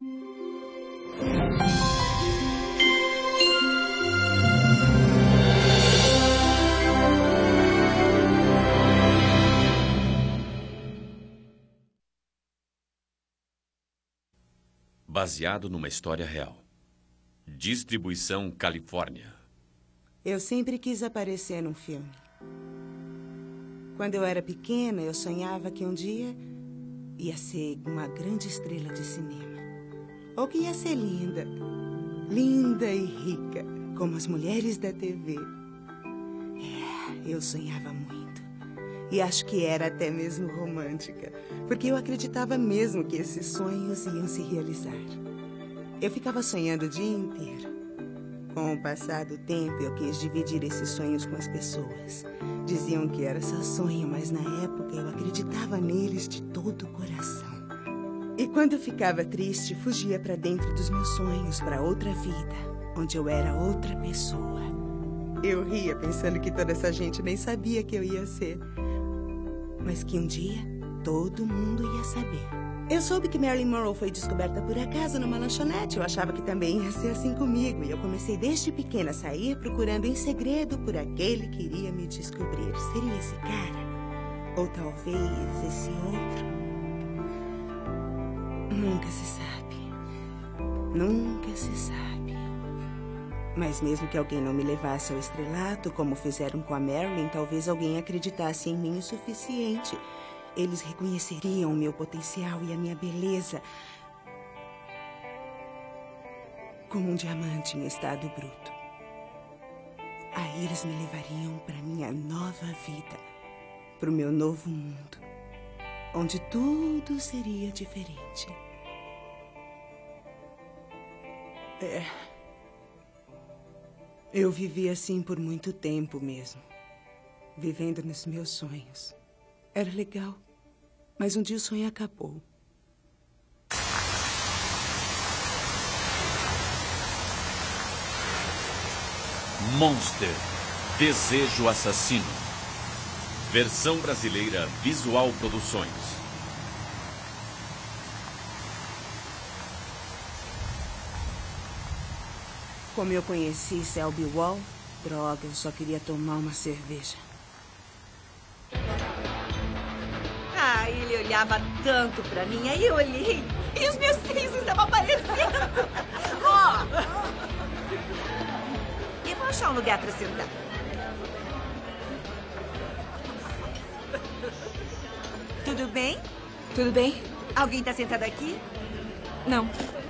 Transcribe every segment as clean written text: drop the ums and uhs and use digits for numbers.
Baseado numa história real. Distribuição Califórnia. Eu sempre quis aparecer num filme. Quando eu era pequena, eu sonhava que um dia ia ser uma grande estrela de cinema. Ou que ia ser linda. Linda e rica, como as mulheres da TV. Eu sonhava muito. E acho que era até mesmo romântica, porque eu acreditava mesmo que esses sonhos iam se realizar. Eu ficava sonhando o dia inteiro. Com o passar do tempo, eu quis dividir esses sonhos com as pessoas. Diziam que era só sonho, mas na época eu acreditava neles de todo o coração. E quando eu ficava triste, fugia para dentro dos meus sonhos, para outra vida, onde eu era outra pessoa. Eu ria pensando que toda essa gente nem sabia que eu ia ser. Mas que um dia todo mundo ia saber. Eu soube que Marilyn Monroe foi descoberta por acaso numa lanchonete. Eu achava que também ia ser assim comigo. E eu comecei desde pequena a sair procurando em segredo por aquele que iria me descobrir. Seria esse cara? Ou talvez esse outro? Nunca se sabe. Nunca se sabe. Mas mesmo que alguém não me levasse ao estrelato, como fizeram com a Marilyn, talvez alguém acreditasse em mim o suficiente. Eles reconheceriam o meu potencial e a minha beleza como um diamante em estado bruto. Aí eles me levariam para minha nova vida, para o meu novo mundo, onde tudo seria diferente. Eu vivi assim por muito tempo mesmo, vivendo nos meus sonhos. Era legal, mas um dia o sonho acabou. Monster, Desejo Assassino. Versão brasileira Visual Produções. Como eu conheci Selby Wall, droga, eu só queria tomar uma cerveja. Ele olhava tanto pra mim, aí eu olhei e os meus seios estavam aparecendo. E vou achar um lugar pra sentar. Tudo bem? Tudo bem? Alguém tá sentado aqui? Não.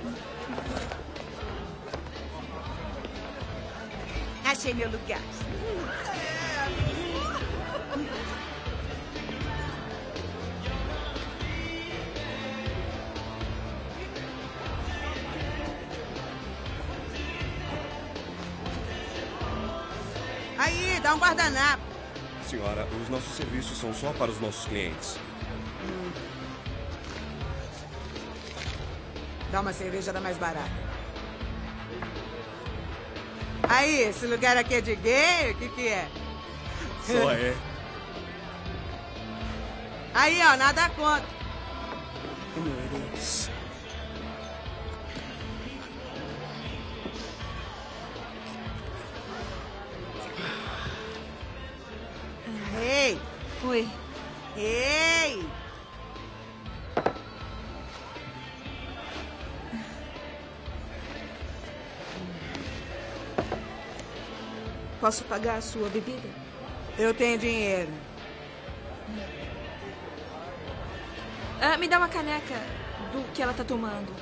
Achei meu lugar. Aí, dá um guardanapo. Senhora, os nossos serviços são só para os nossos clientes. Dá uma cerveja da mais barata. Aí, esse lugar aqui é de gay? O que é? Só é. Aí, ó, nada contra. Eu mereço. Ei! Oi. Ei! Posso pagar a sua bebida? Eu tenho dinheiro. Me dá uma caneca do que ela tá tomando.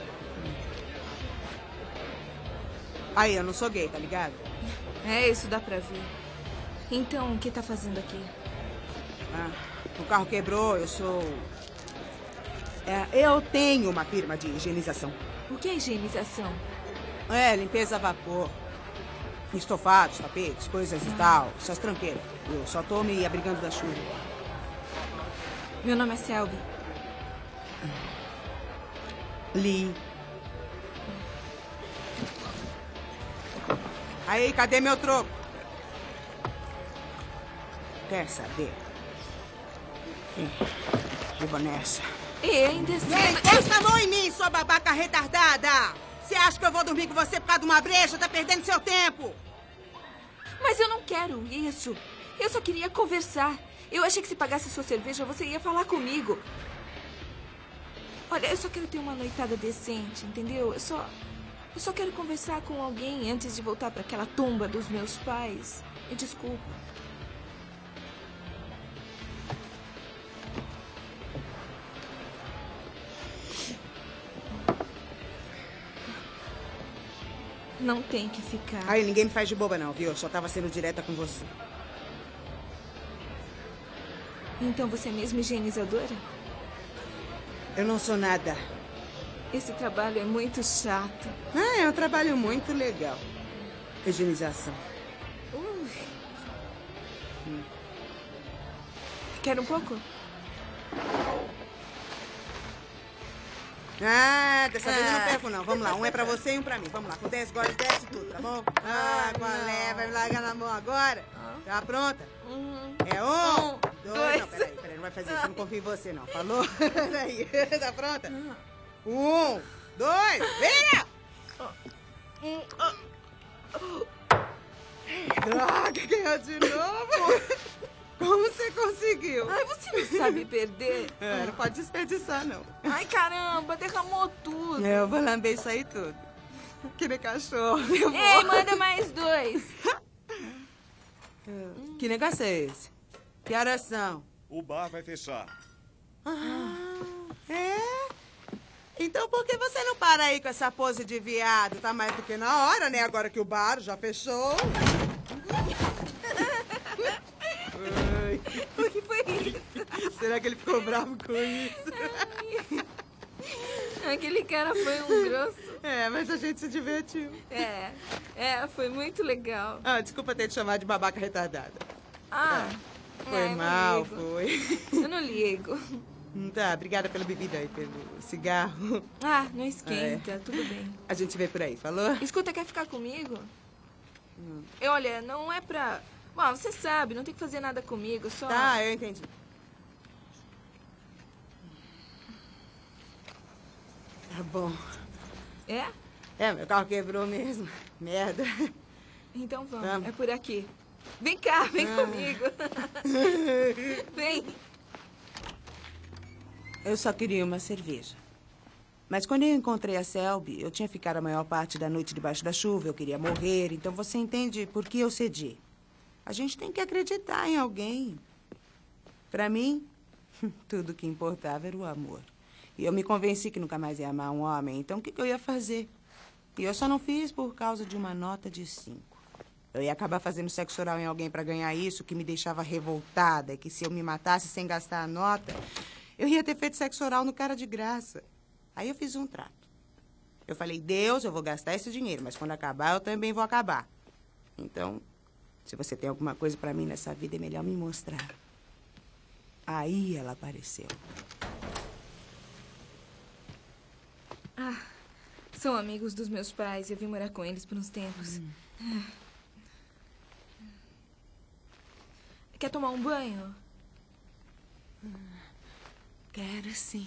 Aí, eu não sou gay, tá ligado? Isso dá pra ver. Então, o que tá fazendo aqui? O carro quebrou, eu sou... eu tenho uma firma de higienização. O que é higienização? Limpeza a vapor. Estofados, tapetes, coisas e tal. Essas tranqueiras. Eu só tô me abrigando da chuva. Meu nome é Selby. Lee. Aí, cadê meu troco? Quer saber? Eu vou nessa. E ainda assim... Ei, encosta a mão em mim, sua babaca retardada! Você acha que eu vou dormir com você por causa de uma breja? Tá perdendo seu tempo! Mas eu não quero isso. Eu só queria conversar. Eu achei que se pagasse a sua cerveja, você ia falar comigo. Olha, eu só quero ter uma noitada decente, entendeu? Eu só quero conversar com alguém antes de voltar para aquela tumba dos meus pais. Me desculpa. Não tem que ficar. Aí, ninguém me faz de boba não, viu? Eu só tava sendo direta com você. Então você é mesmo higienizadora? Eu não sou nada. Esse trabalho é muito chato. Ah, é um trabalho muito legal. Higienização. Quer um pouco? Ah, dessa vez eu não perco não. Vamos lá, um é pra você e um pra mim. Vamos lá, com 10 goles desce tudo, tá bom? Ah, qual é? Vai me largar na mão agora? Tá pronta? É um, dois... Não, peraí, não vai fazer isso, eu não confio em você não. Falou? Peraí, tá pronta? 1, 2, vira! Droga, ganhou de novo! Como você conseguiu? Ai, você não sabe perder. É, não pode desperdiçar, não. Ai, caramba, derramou tudo. Eu vou lamber isso aí tudo. Que nem cachorro. Ei, manda mais 2. Que negócio é esse? Que horas são? O bar vai fechar. É? Então por que você não para aí com essa pose de viado? Tá mais do que na hora, né? Agora que o bar já fechou. O que foi isso? Será que ele ficou bravo com isso? Aquele cara foi um grosso. É, mas a gente se divertiu. Foi muito legal. Ah, desculpa ter te chamado de babaca retardada. Foi eu mal, não ligo. foi. Eu não ligo. Tá, obrigada pela bebida e pelo cigarro. Não esquenta, tudo bem. A gente vê por aí, falou? Escuta, quer ficar comigo? Olha, não é pra... Bom, você sabe, não tem que fazer nada comigo, só... Tá, eu entendi. Tá bom. É? É, meu carro quebrou mesmo. Merda. Então vamos, Vamos. é por aqui. Vem cá, vem comigo. Vem. Eu só queria uma cerveja. Mas quando eu encontrei a Selby, eu tinha ficado a maior parte da noite debaixo da chuva, eu queria morrer, então você entende por que eu cedi. A gente tem que acreditar em alguém. Pra mim, tudo que importava era o amor. E eu me convenci que nunca mais ia amar um homem, então o que eu ia fazer? E eu só não fiz por causa de uma nota de 5. Eu ia acabar fazendo sexo oral em alguém pra ganhar isso, que me deixava revoltada, que se eu me matasse sem gastar a nota, eu ia ter feito sexo oral no cara de graça. Aí eu fiz um trato. Eu falei, Deus, eu vou gastar esse dinheiro, mas quando acabar, eu também vou acabar. Então, se você tem alguma coisa pra mim nessa vida, é melhor me mostrar. Aí ela apareceu. São amigos dos meus pais. Eu vim morar com eles por uns tempos. Quer tomar um banho? Quero sim.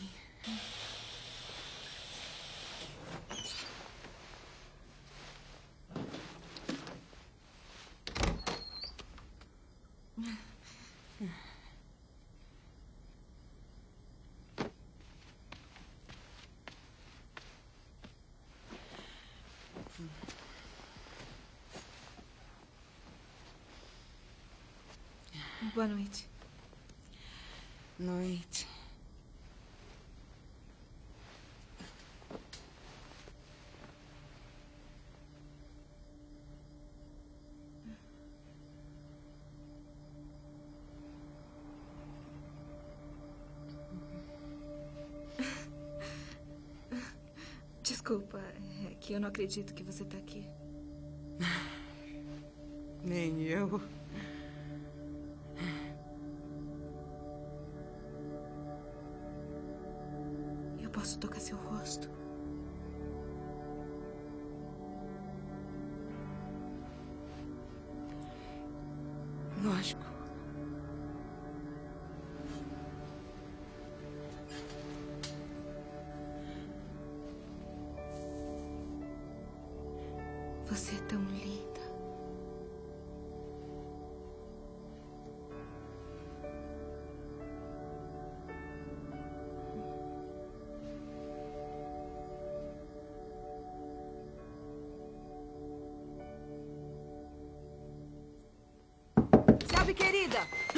Boa noite. Noite. Desculpa, é que eu não acredito que você tá aqui. Nem eu. Eu posso tocar seu rosto? Lógico. Você é tão linda. Sabe, querida?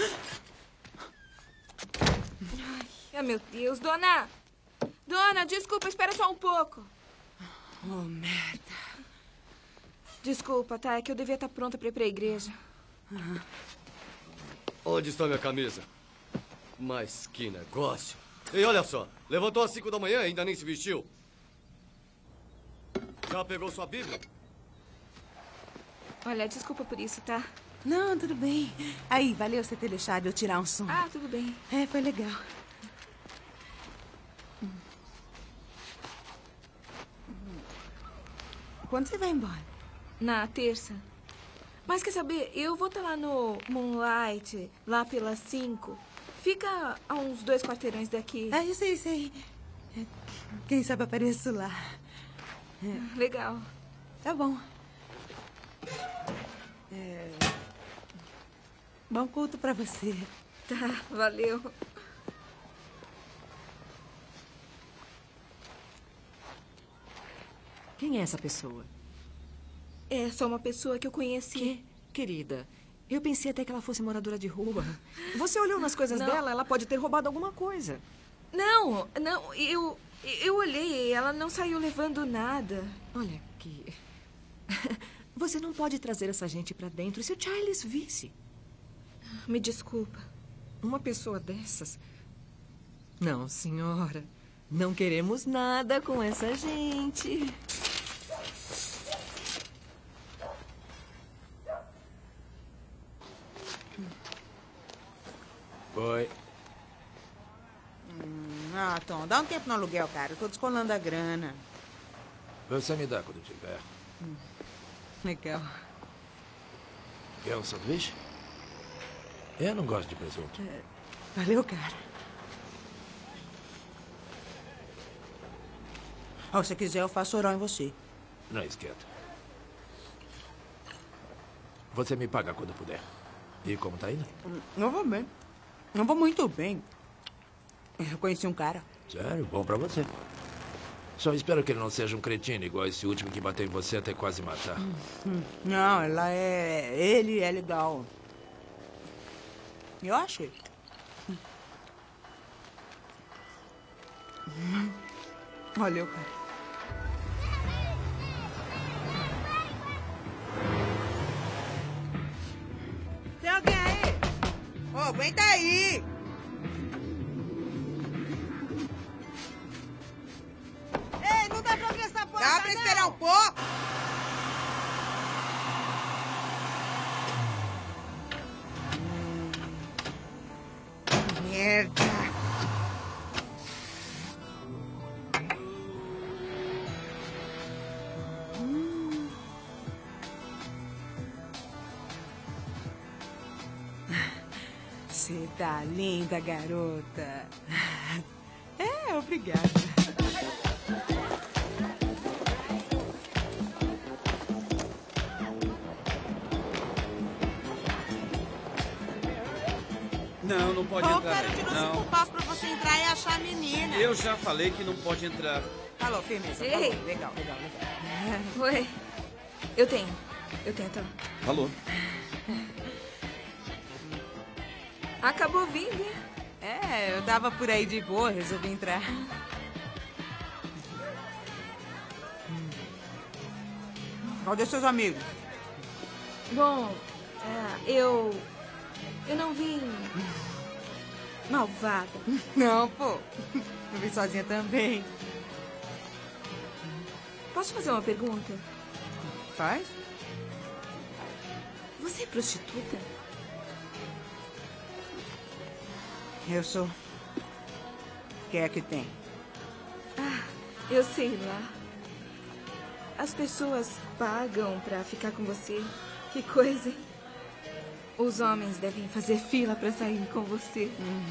Ai, meu Deus, dona! Dona, desculpa, espera só um pouco. Oh, merda. Desculpa, tá? É que eu devia estar pronta pra ir pra igreja. Onde está minha camisa? Mas que negócio. E olha só, levantou às 5 da manhã e ainda nem se vestiu. Já pegou sua Bíblia? Olha, desculpa por isso, tá? Não, tudo bem. Aí, valeu você ter deixado eu tirar um som. Ah, tudo bem. É, foi legal. Quando você vai embora? Na terça. Mas quer saber, eu vou estar lá no Moonlight, lá pelas 5. Fica a uns 2 quarteirões daqui. Ah, eu sei. Quem sabe apareço lá. Legal. Tá bom. Bom culto pra você. Tá, valeu. Quem é essa pessoa? É só uma pessoa que eu conheci. Querida, eu pensei até que ela fosse moradora de rua. Você olhou nas coisas Não. dela, ela pode ter roubado alguma coisa. Não, eu olhei e ela não saiu levando nada. Olha aqui. Você não pode trazer essa gente pra dentro. E se o Charles visse? Me desculpa. Uma pessoa dessas? Não, senhora. Não queremos nada com essa gente. Oi. Ah, Tom, dá um tempo no aluguel, cara. Eu tô descolando a grana. Você me dá quando tiver. Legal. Quer um sanduíche? Eu não gosto de presunto. Valeu, cara. Oh, se quiser, eu faço oral em você. Não esquenta. Você me paga quando puder. E como tá indo? Não vou bem. Não vou muito bem. Eu conheci um cara. Sério, bom pra você. Só espero que ele não seja um cretino igual esse último que bateu em você até quase matar. Não, ele é legal. Eu achei. Valeu, cara. Tem alguém aí? Ô, aguenta aí! Ei, não dá pra abrir essa porta, dá pra esperar um pouco? Merda! Você tá linda, garota. É, obrigada. Não pode Eu entrar quero aí. de Não. 5 passos pra você entrar e achar a menina. Eu já falei que não pode entrar. Falou, firmeza. Ei. Falou. Legal. Oi. Eu tenho, tá. Falou. Acabou vindo, hein? É, eu tava por aí de boa, resolvi entrar. Cadê seus amigos? Bom, eu não vim malvada. Não, pô. Eu vim sozinha também. Posso fazer uma pergunta? Faz? Você é prostituta? Eu sou. O que é que tem? Eu sei lá. As pessoas pagam pra ficar com você. Que coisa, hein? Os homens devem fazer fila pra sair com você.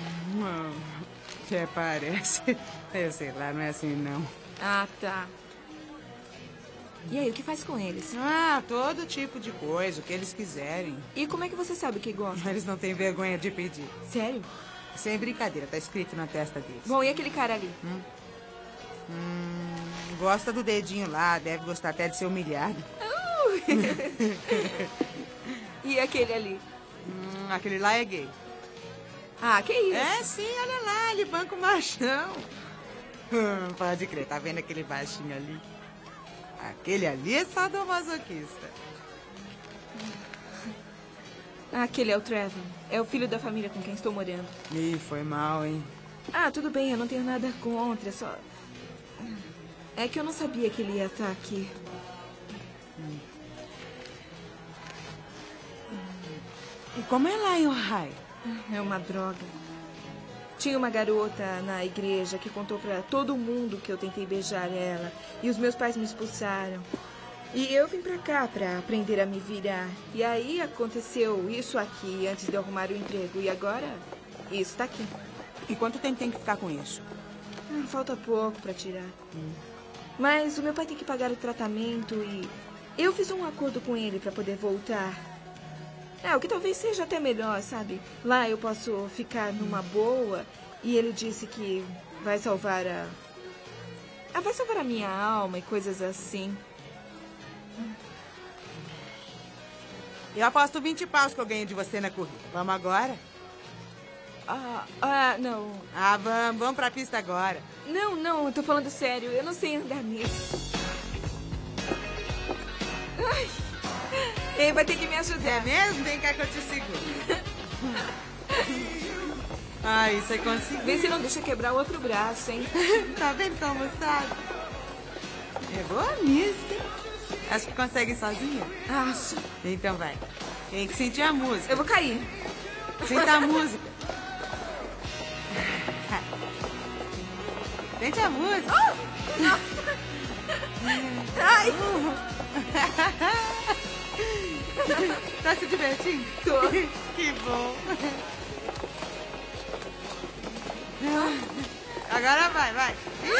Até parece. Eu sei lá, não é assim, não. Ah, tá. E aí, o que faz com eles? Ah, todo tipo de coisa, o que eles quiserem. E como é que você sabe o que gostam? Eles não têm vergonha de pedir. Sério? Sem brincadeira, tá escrito na testa deles. Bom, e aquele cara ali? Gosta do dedinho lá, deve gostar até de ser humilhado. E aquele ali? Aquele lá é gay. Ah, que isso? É, sim, olha lá, ele banca o machão. Pode crer, tá vendo aquele baixinho ali? Aquele ali é sadomasoquista. Aquele é o Trevor. É o filho da família com quem estou morando. Ih, foi mal, hein? Ah, tudo bem, eu não tenho nada contra, só... É que eu não sabia que ele ia estar aqui. E como é lá em Ohio? É uma droga. Tinha uma garota na igreja que contou pra todo mundo que eu tentei beijar ela. E os meus pais me expulsaram. E eu vim pra cá pra aprender a me virar. E aí aconteceu isso aqui antes de eu arrumar o emprego. E agora, isso tá aqui. E quanto tempo tem que ficar com isso? Falta pouco pra tirar. Mas o meu pai tem que pagar o tratamento e eu fiz um acordo com ele pra poder voltar. O que talvez seja até melhor, sabe? Lá eu posso ficar numa boa e ele disse que vai salvar vai salvar a minha alma e coisas assim. Eu aposto 20 paus que eu ganho de você na corrida. Vamos agora? Não. Vamos pra pista agora. Não, eu tô falando sério. Eu não sei andar nisso. Ai. Ei, vai ter que me ajudar. É mesmo? Vem cá que eu te seguro. Ai, você conseguiu. Vê se não deixa quebrar o outro braço, hein? Tá vendo como sabe? É boa nisso, hein? Acho que consegue sozinha? Acho. Então vai. Tem que sentir a música. Eu vou cair. Senta a música. Sente a música. Ai! Tá se divertindo? Tô. Que bom. Agora vai.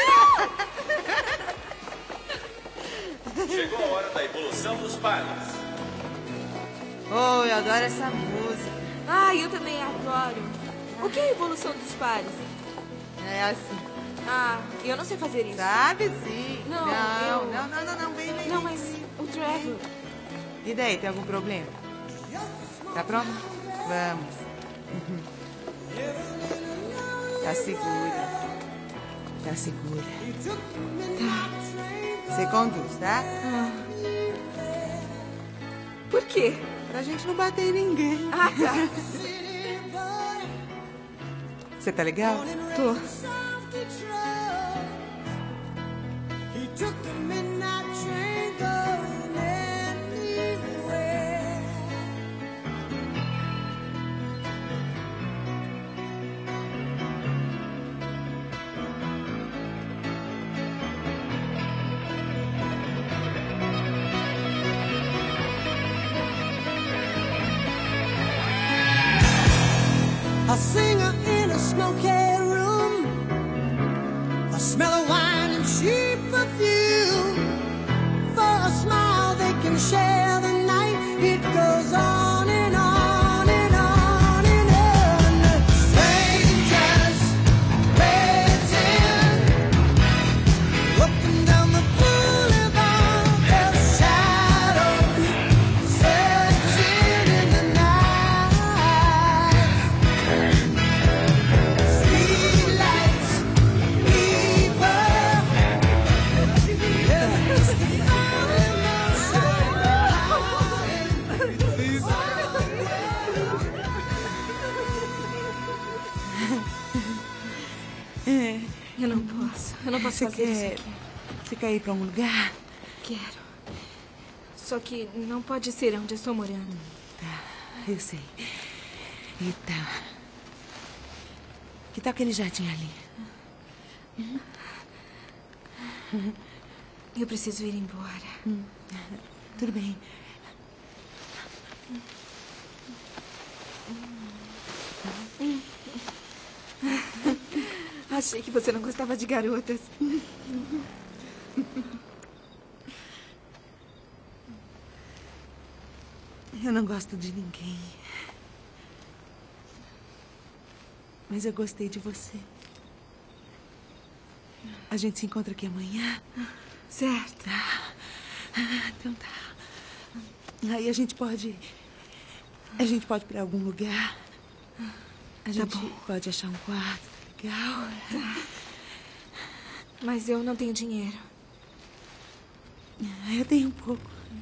Chegou a hora da evolução dos pares. Oh, eu adoro essa música. Ai, eu também adoro. O que é a evolução dos pares? É assim. Eu não sei fazer isso. Sabe sim. Não, vem. Não, mas o Trevor... E daí, tem algum problema? Tá pronto? Vamos. Tá segura. Tá. Você conduz, tá? Por quê? Pra gente não bater em ninguém. Tá. Você tá legal? Tô. A singer in a smoky room, a smell of wine and cheap perfume. For a smile they can share the night. It goes on and on and on and on. Strangers waiting up and down the boulevard of shadows, searching in the night. Eu não posso fazer isso aqui. Você quer ir pra algum lugar? Quero. Só que não pode ser onde eu estou morando. Tá, eu sei. Então... Que tal aquele jardim ali? Eu preciso ir embora. Tudo bem. Achei que você não gostava de garotas. Eu não gosto de ninguém. Mas eu gostei de você. A gente se encontra aqui amanhã? Certo. Então tá. Aí a gente pode ir pra algum lugar. A gente pode achar um quarto legal. Tá. Mas eu não tenho dinheiro. Eu tenho um pouco.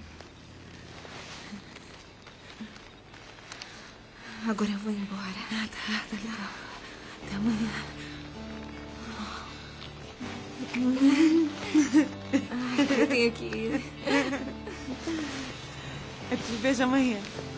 Agora eu vou embora. Tá legal. Até amanhã. Ai, eu tenho que ir. Eu te vejo amanhã.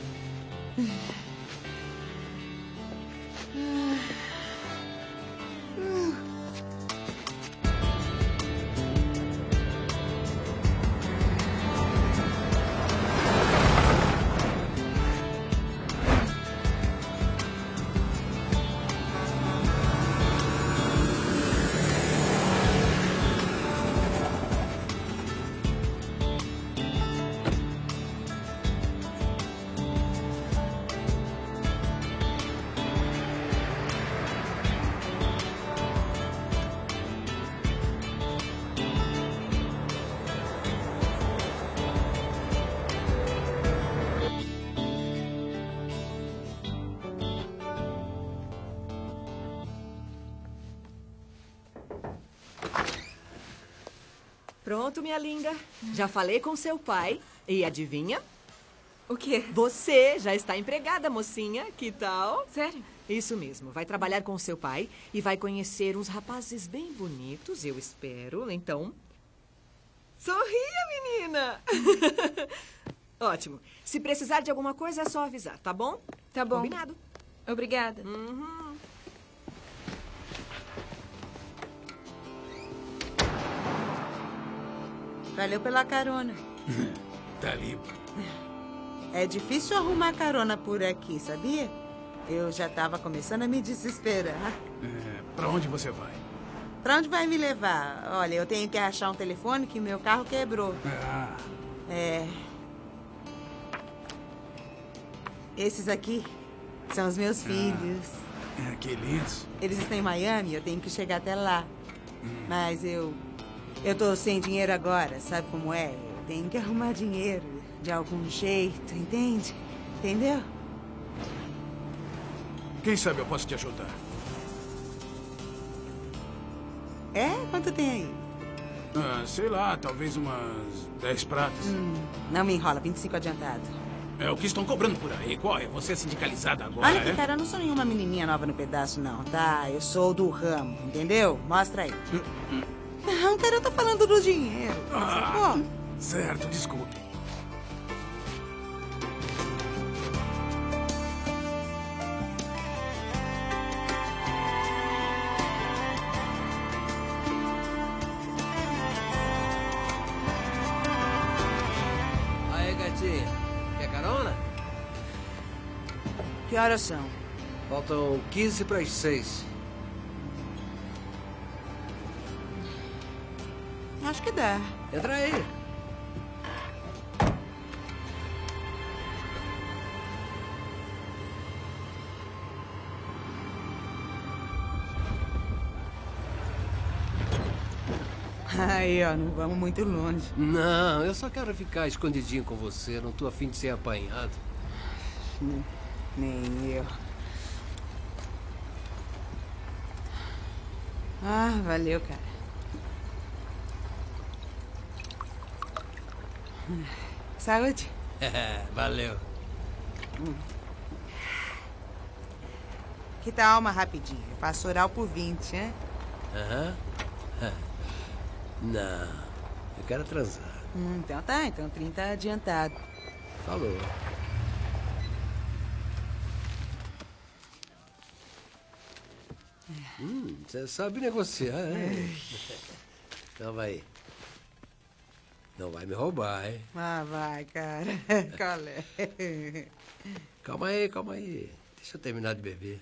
Pronto, minha linda. Já falei com seu pai. E adivinha? O quê? Você já está empregada, mocinha. Que tal? Sério? Isso mesmo. Vai trabalhar com seu pai e vai conhecer uns rapazes bem bonitos, eu espero. Então, sorria, menina! Ótimo. Se precisar de alguma coisa, é só avisar, tá bom? Tá bom. Combinado. Obrigada. Uhum. Valeu pela carona. Tá ali. É difícil arrumar carona por aqui, sabia? Eu já tava começando a me desesperar. Pra onde você vai? Pra onde vai me levar? Olha, eu tenho que achar um telefone que meu carro quebrou. Esses aqui são os meus filhos. Que lindos. Eles estão em Miami, eu tenho que chegar até lá. Mas eu tô sem dinheiro agora, sabe como é? Eu tenho que arrumar dinheiro de algum jeito, entende? Entendeu? Quem sabe eu posso te ajudar? É? Quanto tem aí? Sei lá, talvez umas 10 pratas. Não me enrola, 25 adiantado. É o que estão cobrando por aí. Qual é? Você é sindicalizada agora, Olha que, cara, eu não sou nenhuma menininha nova no pedaço, não, tá? Eu sou do ramo, entendeu? Mostra aí. Não, cara, eu tô falando do dinheiro. Pô. Certo, desculpe. Aí, gatinha. Quer carona? Que horas são? Faltam 15 para as 6. Acho que dá. Entra aí. Aí, ó, não vamos muito longe. Não, eu só quero ficar escondidinho com você. Não tô afim de ser apanhado. Nem eu. Ah, valeu, cara. Saúde. Valeu. Que tal uma rapidinho? Eu faço oral por 20, né? Aham. Não, eu quero transar. Então tá, então 30 adiantado. Falou. Você sabe negociar, hein? Então vai. Não vai me roubar, hein? Ah, vai, cara. Qual é? Calma aí, calma aí. Deixa eu terminar de beber.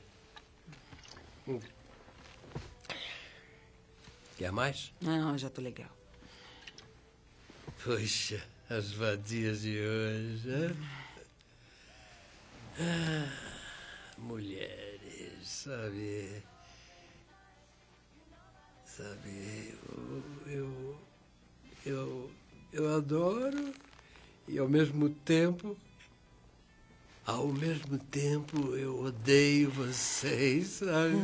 Quer mais? Não, já tô legal. Puxa, as vadias de hoje. Hein? Mulheres, sabe? Eu adoro e ao mesmo tempo eu odeio vocês, sabe?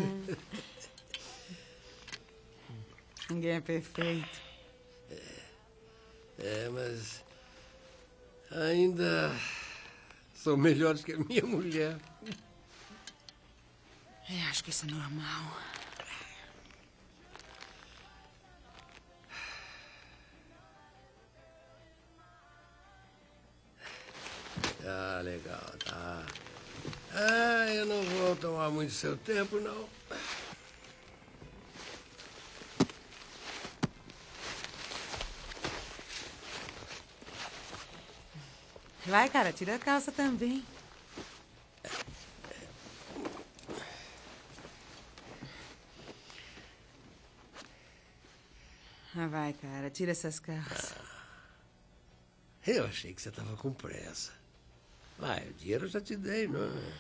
Ninguém é perfeito. Mas ainda são melhores que a minha mulher. Acho que isso é normal. Ah, legal, tá. Eu não vou tomar muito seu tempo, não. Vai, cara, tira a calça também. Vai, cara, tira essas calças. Eu achei que você estava com pressa. Vai, o dinheiro eu já te dei, não é?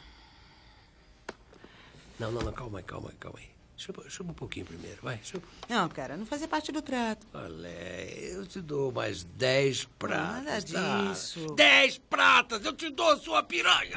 Não, calma aí. Chupa um pouquinho primeiro, vai, chupa. Não, cara, não fazia parte do trato. Olha, eu te dou mais 10 pratas. Nada disso. Tá? 10 pratas, eu te dou, sua piranha!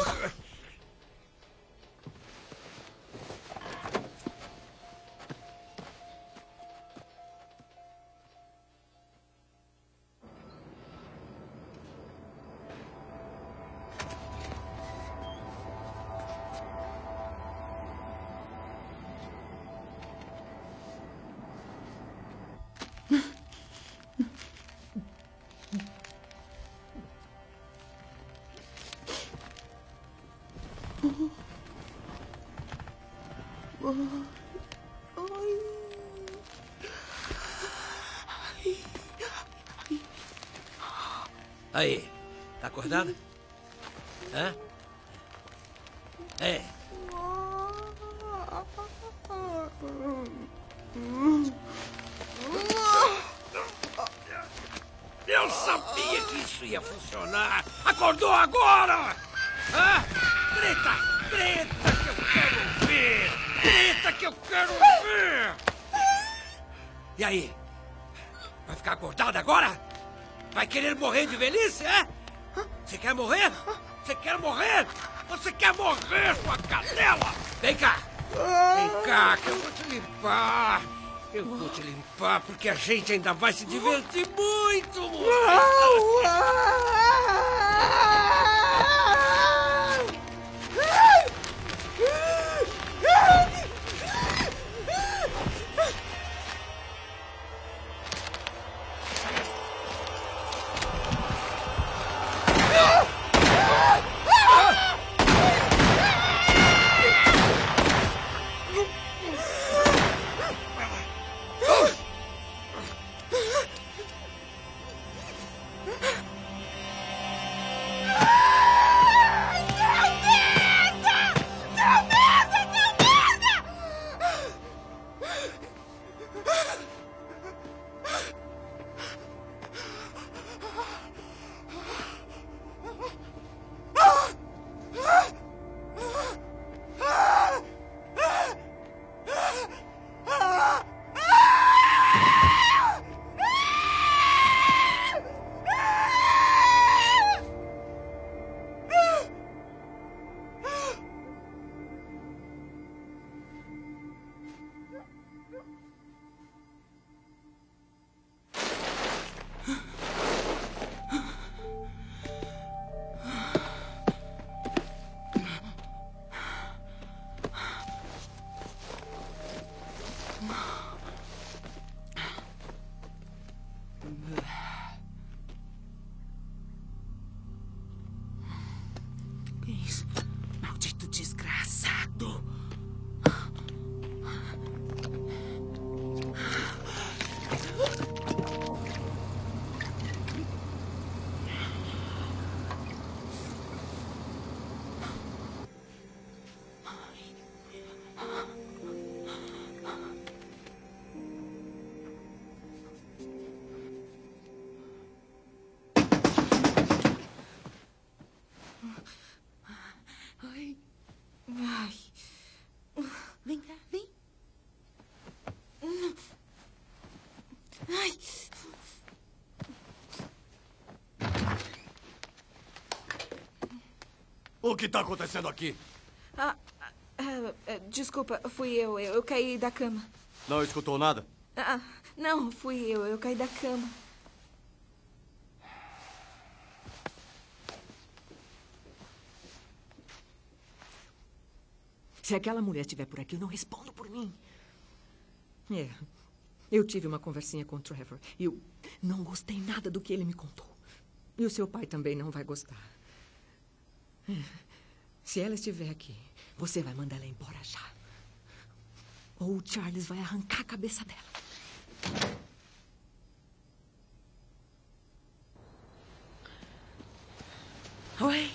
Aí, tá acordada? Hã? Eu sabia que isso ia funcionar! Acordou agora! Hã? Grita que eu quero ouvir! Grita que eu quero ouvir! E aí? Vai ficar acordada agora? Vai querer morrer de velhice, é? Você quer morrer? Você quer morrer? Você quer morrer, sua cadela? Vem cá! Vem cá, que eu vou te limpar! Eu vou te limpar porque a gente ainda vai se divertir muito, O que está acontecendo aqui? Desculpa, fui eu. Eu caí da cama. Não escutou nada? Não, fui eu. Eu caí da cama. Se aquela mulher estiver por aqui, eu não respondo por mim. Eu tive uma conversinha com o Trevor e eu não gostei nada do que ele me contou. E o seu pai também não vai gostar. Se ela estiver aqui, você vai mandar ela embora já. Ou o Charles vai arrancar a cabeça dela. Oi?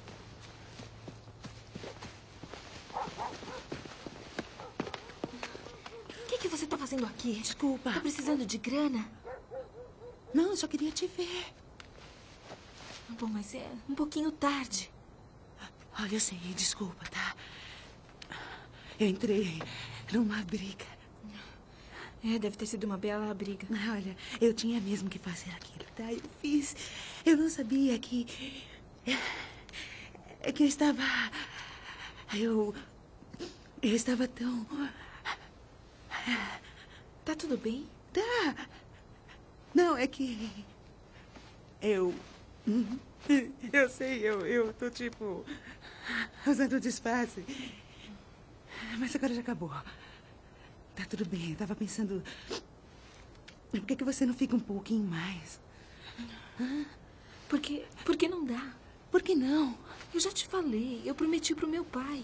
O que você está fazendo aqui? Desculpa. Tá precisando de grana? Não, eu só queria te ver. Bom, mas é um pouquinho tarde. Olha, eu sei, desculpa, tá? Eu entrei numa briga. Deve ter sido uma bela briga. Olha, eu tinha mesmo que fazer aquilo, tá? Eu fiz. Eu não sabia que... É que eu estava... Eu estava tão... Tá tudo bem? Tá. Não, é que... Eu sei, eu tô tipo... usando disfarce. Mas agora já acabou. Tá tudo bem, eu tava pensando... Por que você não fica um pouquinho mais? Por que não dá? Por que não? Eu já te falei, eu prometi pro meu pai.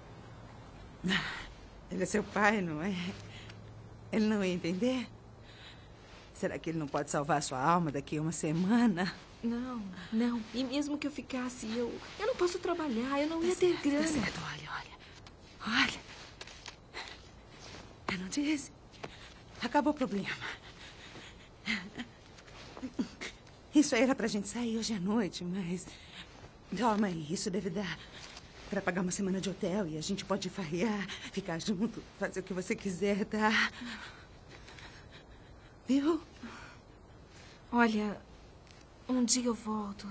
Ele é seu pai, não é? Ele não ia entender? Será que ele não pode salvar a sua alma daqui a uma semana? Não. E mesmo que eu ficasse, eu não posso trabalhar, eu não ia ter grana. Tá certo, olha. Eu não disse. Acabou o problema. Isso aí era pra gente sair hoje à noite, mas... mãe, isso deve dar pra pagar uma semana de hotel e a gente pode farrear, ficar junto, fazer o que você quiser, tá? Viu? Olha, um dia eu volto.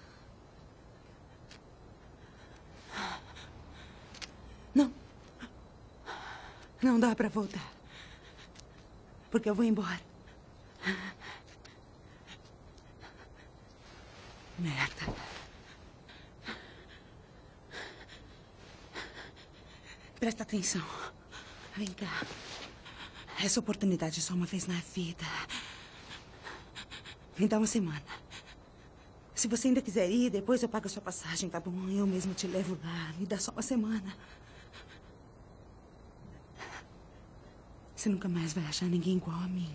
Não dá pra voltar. Porque eu vou embora. Merda. Presta atenção. Vem cá. Essa oportunidade é só uma vez na vida. Me dá uma semana. Se você ainda quiser ir, depois eu pago a sua passagem, tá bom? Eu mesmo te levo lá. Me dá só uma semana. Você nunca mais vai achar ninguém igual a mim.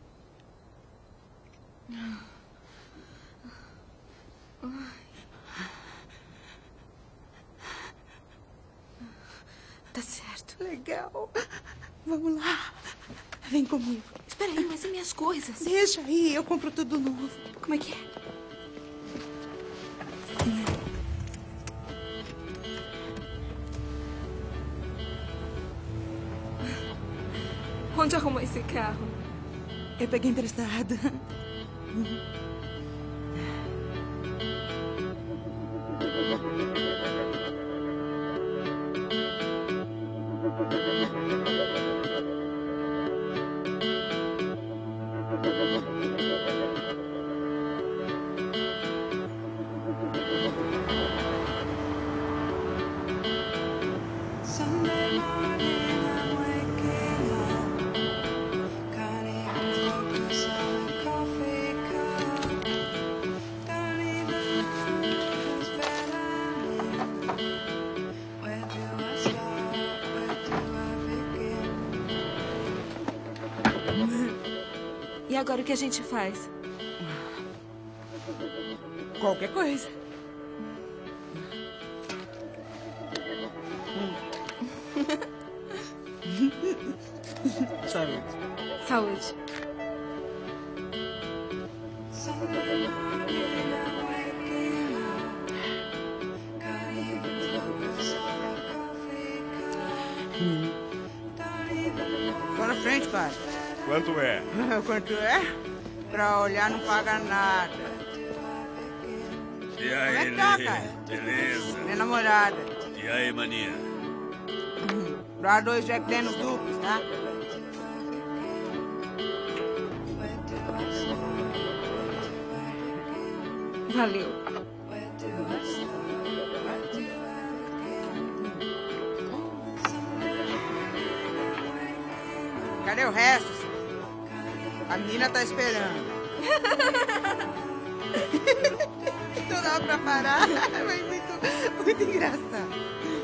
Tá certo. Legal. Vamos lá. Vem comigo. Espera aí, mas e minhas coisas? Deixa aí, eu compro tudo novo. Como é que é? Onde arrumou esse carro? Eu peguei emprestado. E agora o que a gente faz? Qualquer coisa. Saúde. Saúde. Tô na frente, cara. Quanto é? Quanto é? Pra olhar não paga nada. E aí, Como é que tá, Lê? cara? Beleza? Minha namorada. E aí, maninha? Dá 2 Jack Daniels duplos, tá? Valeu. Cadê o resto, senhor? A menina tá esperando. Não dá pra parar. Foi muito engraçado.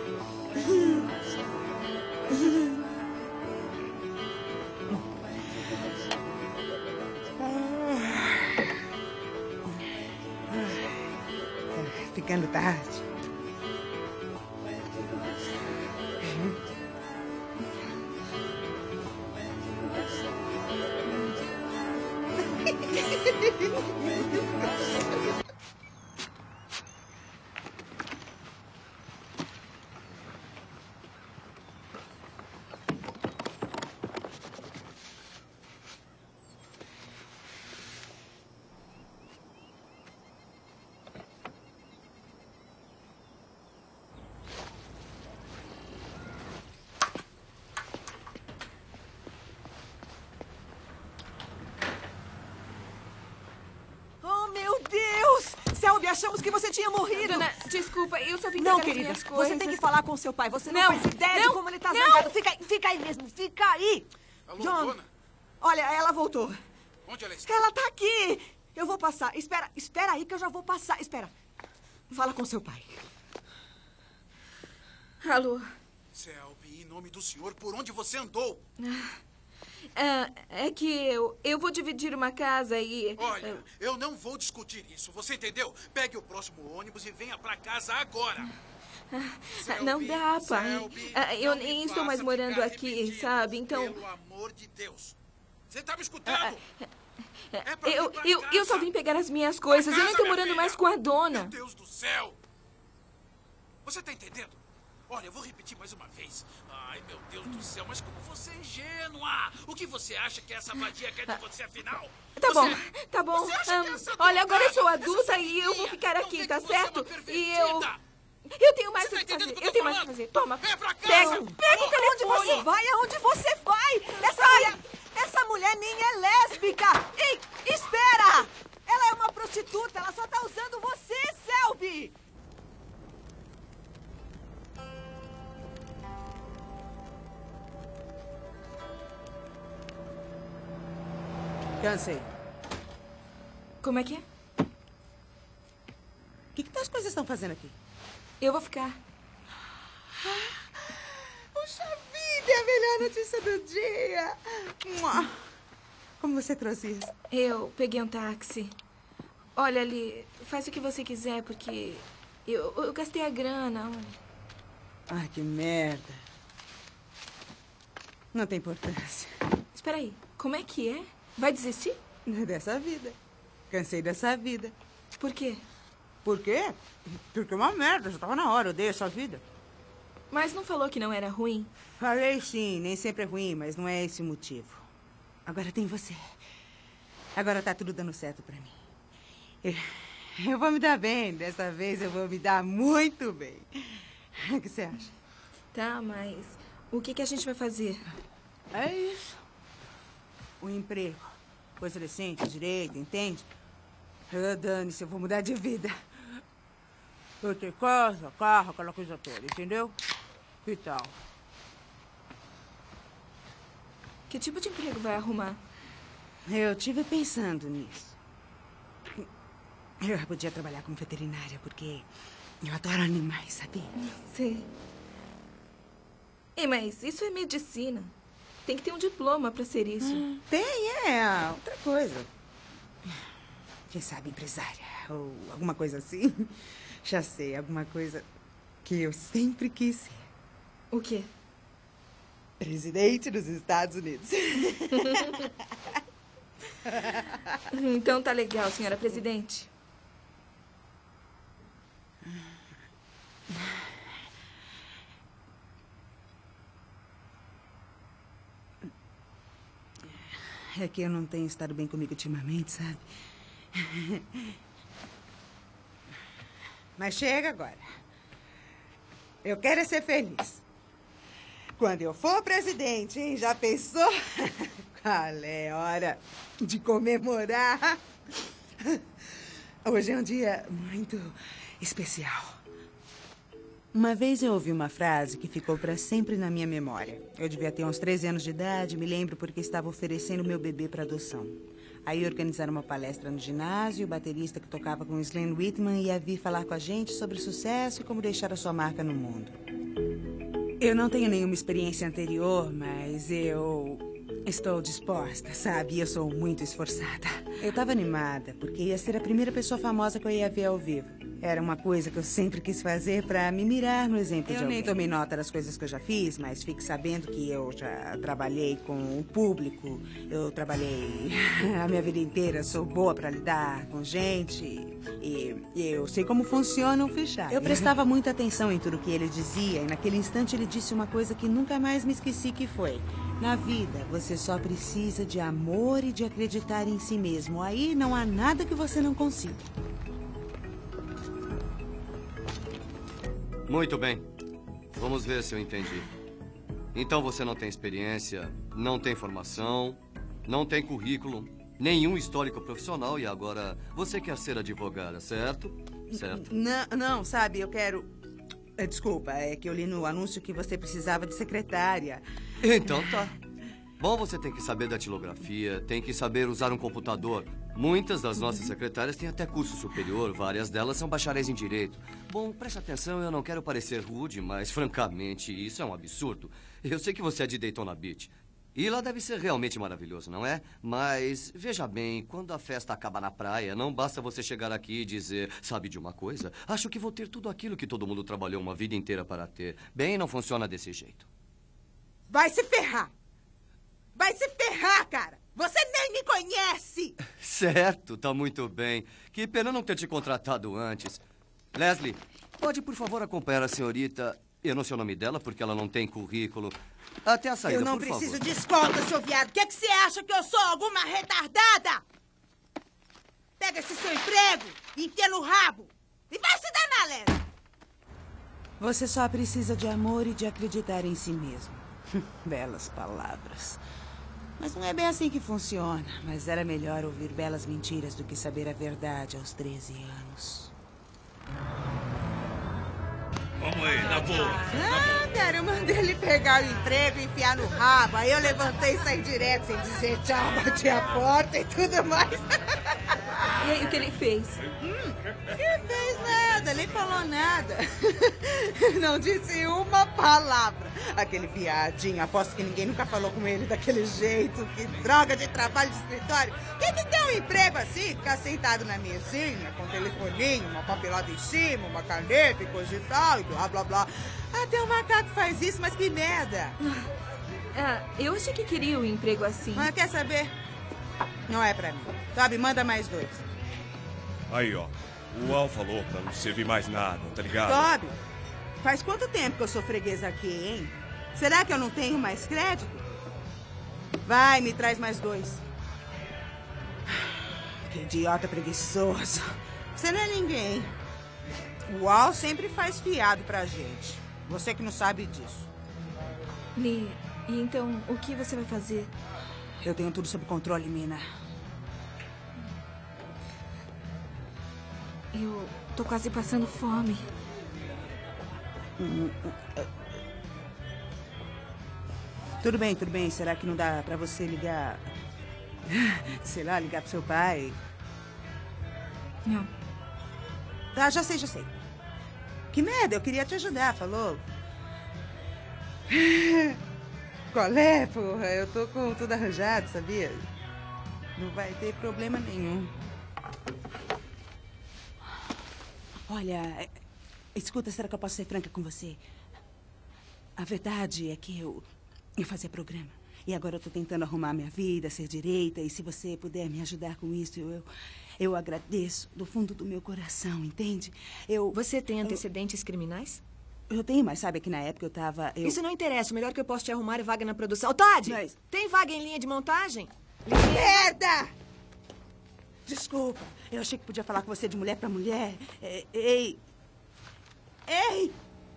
Tá ficando tarde. Oh, meu Deus! Selby, achamos que você tinha morrido. Dona, desculpa, eu só vim Não, pegar as querida, minhas coisas. você tem que falar com seu pai. Você não, Não, faz ideia não, de como ele tá não. zangado. Fica aí mesmo, fica aí. Alô, John, dona? olha, ela voltou. Onde ela está? Ela tá aqui. Eu vou passar. Espera aí que eu já vou passar. Espera. Fala com seu pai. Alô? Selby, em nome do senhor, por onde você andou? É que eu vou dividir uma casa e... Olha, eu não vou discutir isso, você entendeu? Pegue o próximo ônibus e venha pra casa agora. Não dá, pai. Selby, Eu não me nem estou faça mais morando ficar aqui, repetindo, sabe? Então... Pelo amor de Deus. Você tá me escutando? É pra Eu vir pra só casa. vim pegar as minhas coisas. Eu nem tô minha morando filha. mais com a dona. Meu Deus do céu! Você tá entendendo? Olha, eu vou repetir mais uma vez. Ai, meu Deus do céu, mas como você é ingênua! O que você acha que essa vadia quer de você, afinal? Tá Você- bom, tá bom. Você acha que essa Olha, agora eu sou drogada, adulta essa e eu vou safadinha, ficar não aqui, vê tá que você é uma certo? E pervertida? eu tenho mais Você o tá que entendendo fazer. o que Eu eu tenho tô mais o que falando? fazer. Toma. Vem pra casa! Pega Onde o telefone. você vai? Aonde você vai? Essa mulher nem é lésbica. Ei, espera! Ela é uma prostituta. Ela só tá usando você, Selby. Cansei. Como é que é? O que tais coisas estão fazendo aqui? Eu vou ficar. Puxa vida, é a melhor notícia do dia. Mua. Como você trouxe isso? Eu peguei um táxi. Olha ali, faz o que você quiser, porque eu gastei a grana. Olha. Ai, que merda. Não tem importância. Espera aí, como é que é? Vai desistir? Dessa vida. Cansei dessa vida. Por quê? Por quê? Porque é uma merda, já tava na hora, eu odeio essa vida. Mas não falou que não era ruim? Falei sim, nem sempre é ruim, mas não é esse o motivo. Agora tem você. Agora tá tudo dando certo pra mim. Eu vou me dar bem, dessa vez eu vou me dar muito bem. O que você acha? Tá, mas o que a gente vai fazer? É isso. Um emprego. Coisa decente, direito, entende? Dane-se, eu vou mudar de vida. Eu tenho casa, carro, aquela coisa toda, entendeu? Que tal? Que tipo de emprego vai arrumar? Eu tive pensando nisso. Eu podia trabalhar como veterinária, porque eu adoro animais, sabia? Sei. Ei, mas isso é medicina. Tem que ter um diploma pra ser isso. Tem, outra coisa. Quem sabe empresária ou alguma coisa assim. Já sei, alguma coisa que eu sempre quis ser. O quê? Presidente dos Estados Unidos. Então tá legal, senhora presidente. É que eu não tenho estado bem comigo ultimamente, sabe? Mas chega agora. Eu quero é ser feliz. Quando eu for presidente, hein? Já pensou? Qual é a hora de comemorar? Hoje é um dia muito especial. Uma vez eu ouvi uma frase que ficou para sempre na minha memória. Eu devia ter uns 13 anos de idade, me lembro porque estava oferecendo meu bebê para adoção. Aí organizaram uma palestra no ginásio, o baterista que tocava com Slim Whitman ia vir falar com a gente sobre sucesso e como deixar a sua marca no mundo. Eu não tenho nenhuma experiência anterior, mas eu estou disposta, sabe? Eu sou muito esforçada. Eu estava animada, porque ia ser a primeira pessoa famosa que eu ia ver ao vivo. Era uma coisa que eu sempre quis fazer para me mirar no exemplo de alguém. Eu nem tomei nota das coisas que eu já fiz, mas fique sabendo que eu já trabalhei com o público. Eu trabalhei a minha vida inteira, sou boa para lidar com gente. E eu sei como funciona um fichário. Eu prestava muita atenção em tudo que ele dizia, e naquele instante ele disse uma coisa que nunca mais me esqueci, que foi: na vida, você só precisa de amor e de acreditar em si mesmo. Aí não há nada que você não consiga. Muito bem. Vamos ver se eu entendi. Então você não tem experiência, não tem formação, não tem currículo, nenhum histórico profissional e agora você quer ser advogada, certo? Certo. Não, sabe, eu quero... Desculpa, é que eu li no anúncio que você precisava de secretária. Então tá. Bom, você tem que saber datilografia, tem que saber usar um computador. Muitas das nossas secretárias têm até curso superior, várias delas são bacharéis em direito. Bom, preste atenção, eu não quero parecer rude, mas francamente, isso é um absurdo. Eu sei que você é de Daytona Beach. E lá deve ser realmente maravilhoso, não é? Mas, veja bem, quando a festa acaba na praia, não basta você chegar aqui e dizer: sabe de uma coisa? Acho que vou ter tudo aquilo que todo mundo trabalhou uma vida inteira para ter. Bem, não funciona desse jeito. Vai se ferrar! Vai se ferrar, cara! Você nem me conhece! Certo, tá muito bem. Que pena não ter te contratado antes. Leslie, pode por favor acompanhar a senhorita... Eu não sei o nome dela porque ela não tem currículo. Até a saída, por favor. Eu não preciso de escolta, seu viado. O que você acha que eu sou? Alguma retardada? Pega esse seu emprego e enfia no rabo. E vai se danar, Leslie! Você só precisa de amor e de acreditar em si mesmo. Belas palavras. Mas não é bem assim que funciona. Mas era melhor ouvir belas mentiras do que saber a verdade aos 13 anos. Vamos aí, na boa. Cara, eu mandei ele pegar o emprego e enfiar no rabo. Aí eu levantei e saí direto, sem dizer tchau, bati a porta e tudo mais. E aí, o que ele fez? Ele fez nada, nem falou nada. Não disse uma palavra. Aquele viadinho, aposto que ninguém nunca falou com ele daquele jeito. Que droga de trabalho de escritório. Quem que tem um emprego assim? Ficar sentado na mesinha, com um telefoninho, uma papelada em cima, uma caneta e coisa e tal, e blá, blá, blá. Até o macaco faz isso, mas que merda. Eu achei que queria um emprego assim. Mas quer saber? Não é pra mim. Sabe, manda mais 2. Aí, ó. O Al falou pra não servir mais nada, tá ligado? Toby, faz quanto tempo que eu sou freguesa aqui, hein? Será que eu não tenho mais crédito? Vai, me traz mais 2. Que idiota preguiçoso. Você não é ninguém. O Al sempre faz fiado pra gente. Você que não sabe disso. Lee, e então, o que você vai fazer? Eu tenho tudo sob controle, Mina. Eu tô quase passando fome. Tudo bem, tudo bem. Será que não dá pra você ligar... Sei lá, ligar pro seu pai? Não. Tá, já sei. Que merda, eu queria te ajudar, falou? Qual é, porra? Eu tô com tudo arranjado, sabia? Não vai ter problema nenhum. Olha, escuta, será que eu posso ser franca com você? A verdade é que eu fazia programa. E agora eu tô tentando arrumar minha vida, ser direita. E se você puder me ajudar com isso, eu agradeço do fundo do meu coração, entende? Você tem antecedentes criminais? Eu tenho, mas sabe que na época eu tava... Isso não interessa. O melhor que eu posso te arrumar é vaga na produção. Todd! Mas... Tem vaga em linha de montagem? Merda! Desculpa. Eu achei que podia falar com você de mulher pra mulher. Ei, Ei!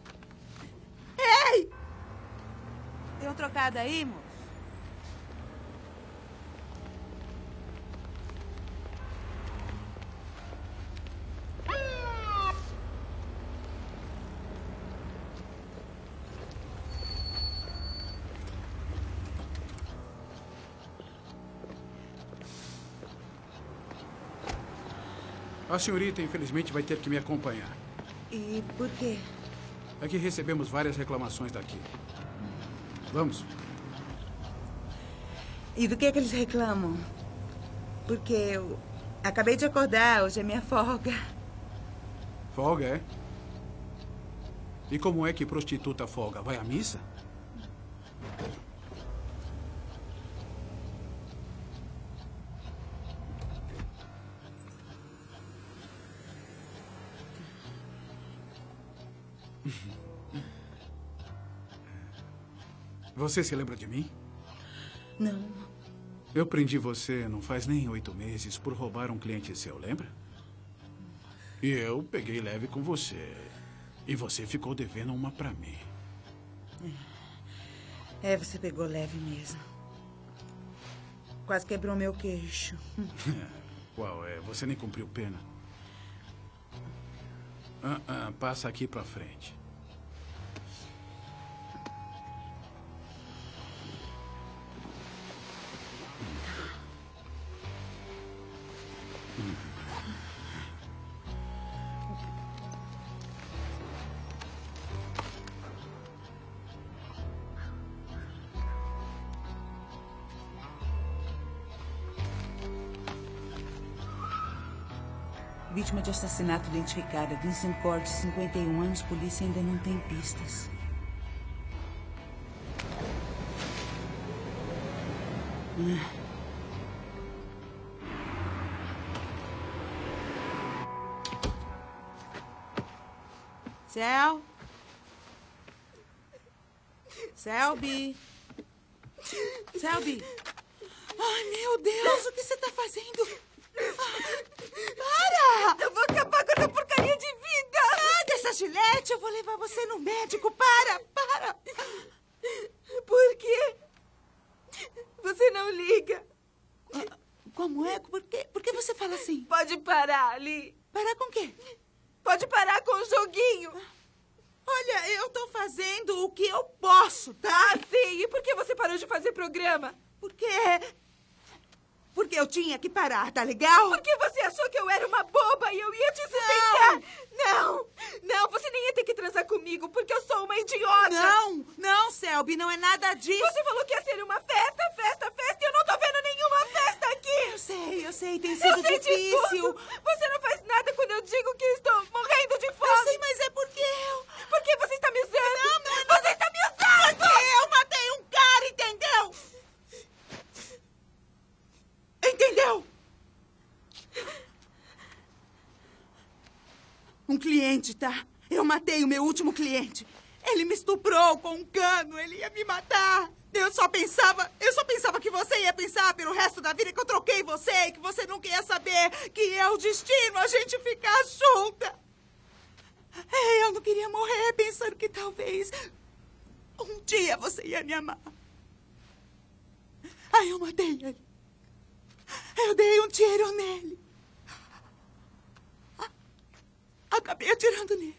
Ei! Tem um trocado aí, moço? A senhorita, infelizmente, vai ter que me acompanhar. E por quê? É que recebemos várias reclamações daqui. Vamos. E do que eles reclamam? Porque eu acabei de acordar, hoje é minha folga. Folga, é? E como é que prostituta folga? Vai à missa? Você se lembra de mim? Não. Eu prendi você não faz nem 8 meses por roubar um cliente seu, lembra? E eu peguei leve com você. E você ficou devendo uma pra mim. É, você pegou leve mesmo. Quase quebrou meu queixo. Qual é? Você nem cumpriu pena. Passa aqui pra frente. Vítima de assassinato identificada. Vincent Corte, 51 anos. Polícia ainda não tem pistas. Cel? Selby? Selby? Ai, meu Deus, o que você está fazendo? Para! Eu vou acabar com essa porcaria de vida! Ah, dessa gilete, eu vou levar você no médico. Para! Por quê? Você não liga. Como é? Por que você fala assim? Pode parar, Ali. Parar com o quê? Pode parar com o joguinho. Olha, eu tô fazendo o que eu posso, tá? Ah, sim. E por que você parou de fazer programa? Porque eu tinha que parar, tá legal? Porque você achou que eu era uma boba e eu ia te sustentar. Não, você nem ia ter que transar comigo, porque eu sou uma idiota. Não, Selby, não é nada disso. Você falou que ia ser uma festa, e eu não tô vendo nenhuma festa aqui. Eu sei, tem sido difícil. Você não faz nada quando eu digo que estou morrendo de fome. Eu sei, mas é porque Porque você está me usando. Não é nada. Você está me usando. Porque eu matei um cara, entendeu? Entendeu? Um cliente, tá? Eu matei o meu último cliente. Ele me estuprou com um cano, ele ia me matar. Eu só pensava que você ia pensar pelo resto da vida que eu troquei você e que você nunca ia saber que é o destino a gente ficar junta. Eu não queria morrer pensando que talvez um dia você ia me amar. Aí eu matei ele. Eu dei um tiro nele. Acabei atirando nele.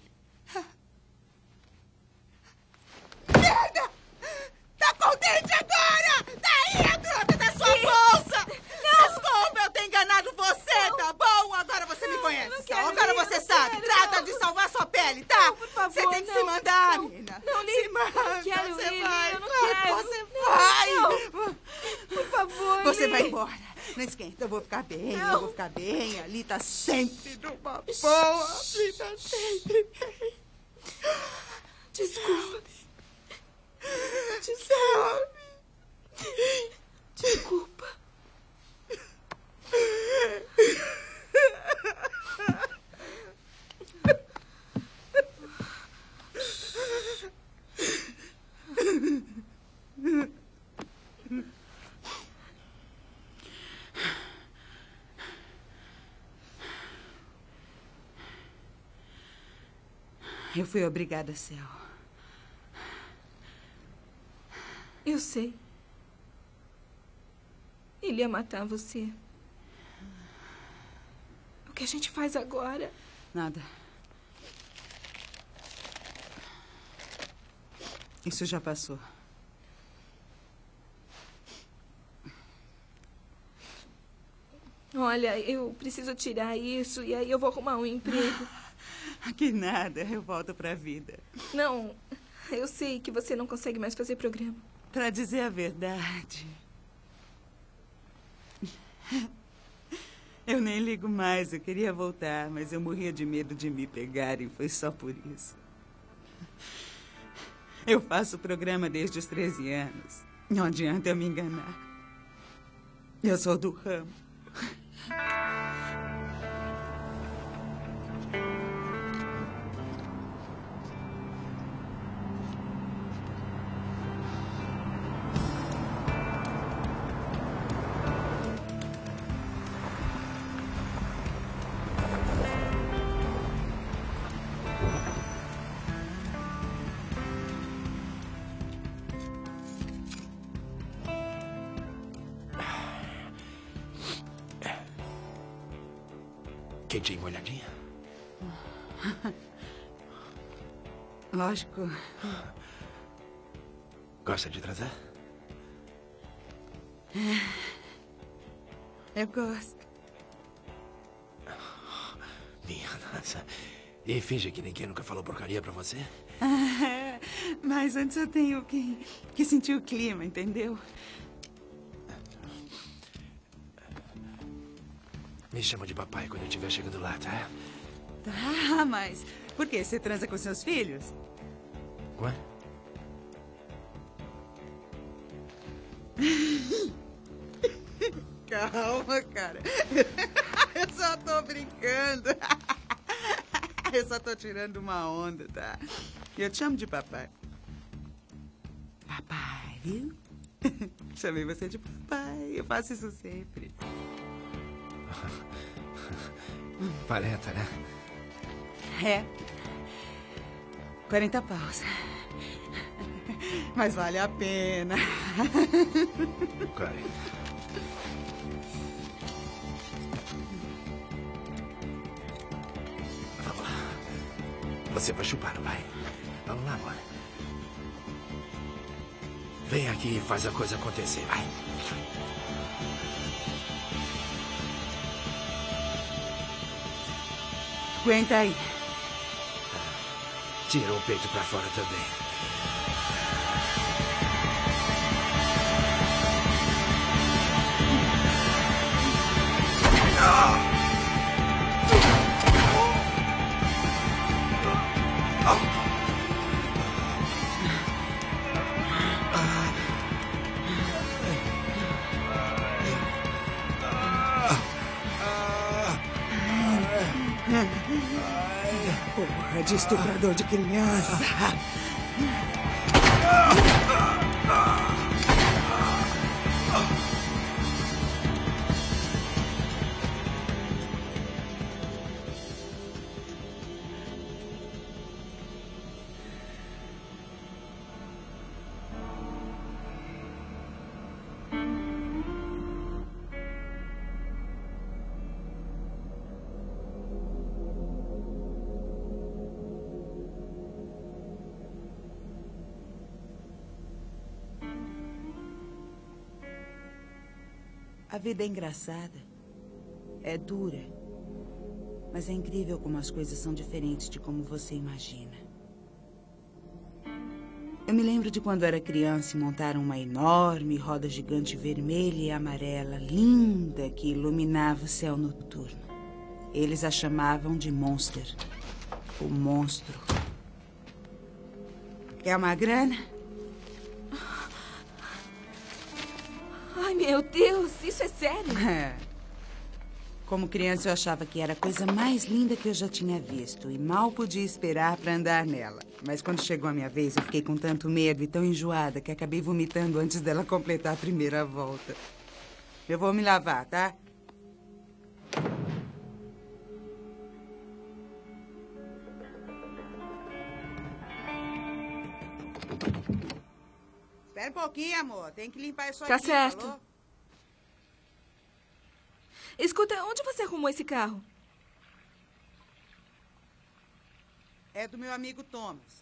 Merda! Tá contente agora? Tá aí a droga da sua bolsa! Não! Desculpa eu ter enganado você, tá bom? Agora você me conhece. Agora você sabe. Trata de salvar sua pele, tá? Não, por favor, você tem que se mandar, menina. Não, se manda. Não quero você ele, vai. eu não quero. Você vai. Não. Por favor, Você Lee. vai embora. Não esquenta, eu vou ficar bem. Não. Eu vou ficar bem. Ali tá sempre numa boa. Ali tá sempre bem. Desculpe. Desculpa. Eu fui obrigada, Céu. Eu sei. Ele ia matar você. O que a gente faz agora? Nada. Isso já passou. Olha, eu preciso tirar isso e aí eu vou arrumar um emprego. Que nada, eu volto pra vida. Não, eu sei que você não consegue mais fazer programa. Pra dizer a verdade, eu nem ligo mais. Eu queria voltar, mas eu morria de medo de me pegarem. Foi só por isso. Eu faço o programa desde os 13 anos. Não adianta eu me enganar. Eu sou do ramo. Quentinho, molhadinha? Lógico. Gosta de transar? Eu gosto. Minha nossa. E finge que ninguém nunca falou porcaria pra você? Mas antes eu tenho que sentir o clima, entendeu? Me chama de papai quando eu estiver chegando lá, tá? Tá, mas por quê? Você transa com seus filhos? Ué? Calma, cara. Eu só tô brincando. Eu só tô tirando uma onda, tá? Eu te chamo de papai. Papai, viu? Chamei você de papai. Eu faço isso sempre. 40, né? É. 40 paus. Mas vale a pena. 40. Vamos lá. Você vai chupar, não vai? Vamos lá, amor. Vem aqui e faz a coisa acontecer, vai. Aguenta aí. Tira o peito pra fora também. Porra de estuprador de criança. A vida é engraçada. É dura. Mas é incrível como as coisas são diferentes de como você imagina. Eu me lembro de quando era criança e montaram uma enorme roda gigante vermelha e amarela, linda, que iluminava o céu noturno. Eles a chamavam de Monster. O monstro. Quer uma grana? Ai, meu Deus, isso é sério? É. Como criança, eu achava que era a coisa mais linda que eu já tinha visto e mal podia esperar para andar nela. Mas quando chegou a minha vez, eu fiquei com tanto medo e tão enjoada que acabei vomitando antes dela completar a primeira volta. Eu vou me lavar, tá? Espera um pouquinho, amor. Tem que limpar isso Tá aqui, certo. falou? Escuta, onde você arrumou esse carro? É do meu amigo Thomas.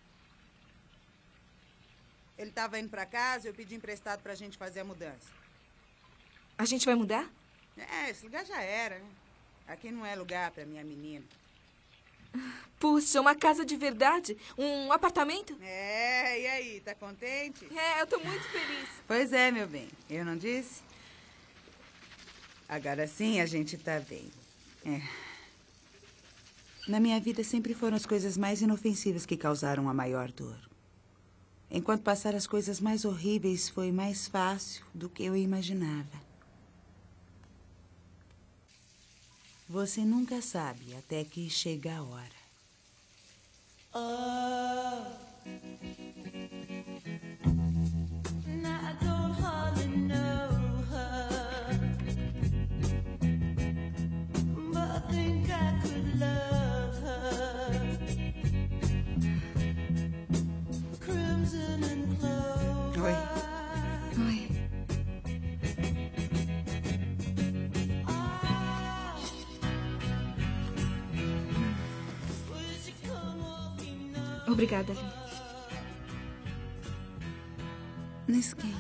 Ele estava indo para casa e eu pedi emprestado para a gente fazer a mudança. A gente vai mudar? Esse lugar já era, né? Aqui não é lugar para minha menina. Puxa, uma casa de verdade? Um apartamento? E aí, tá contente? Eu tô muito feliz. Pois é, meu bem. Eu não disse? Agora sim a gente tá bem. Na minha vida sempre foram as coisas mais inofensivas que causaram a maior dor. Enquanto passaram as coisas mais horríveis, foi mais fácil do que eu imaginava. Você nunca sabe até que chega a hora. Now I don't hardly know her, but I think I could love her. Crimson and clover. Oi. Oi. Obrigada, Lili. Não esquenta.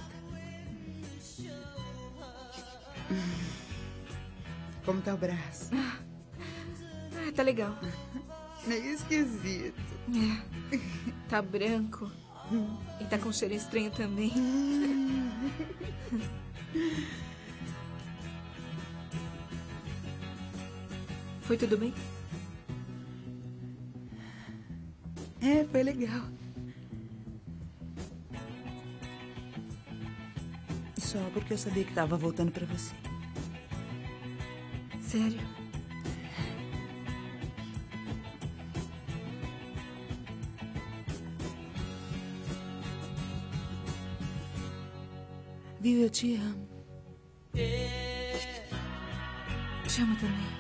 Como tá o braço? Tá legal. Meio esquisito. Tá branco. E tá com cheiro estranho também. Foi tudo bem? Foi legal. Só porque eu sabia que tava voltando pra você. Sério? Viu, eu te amo. Te amo também.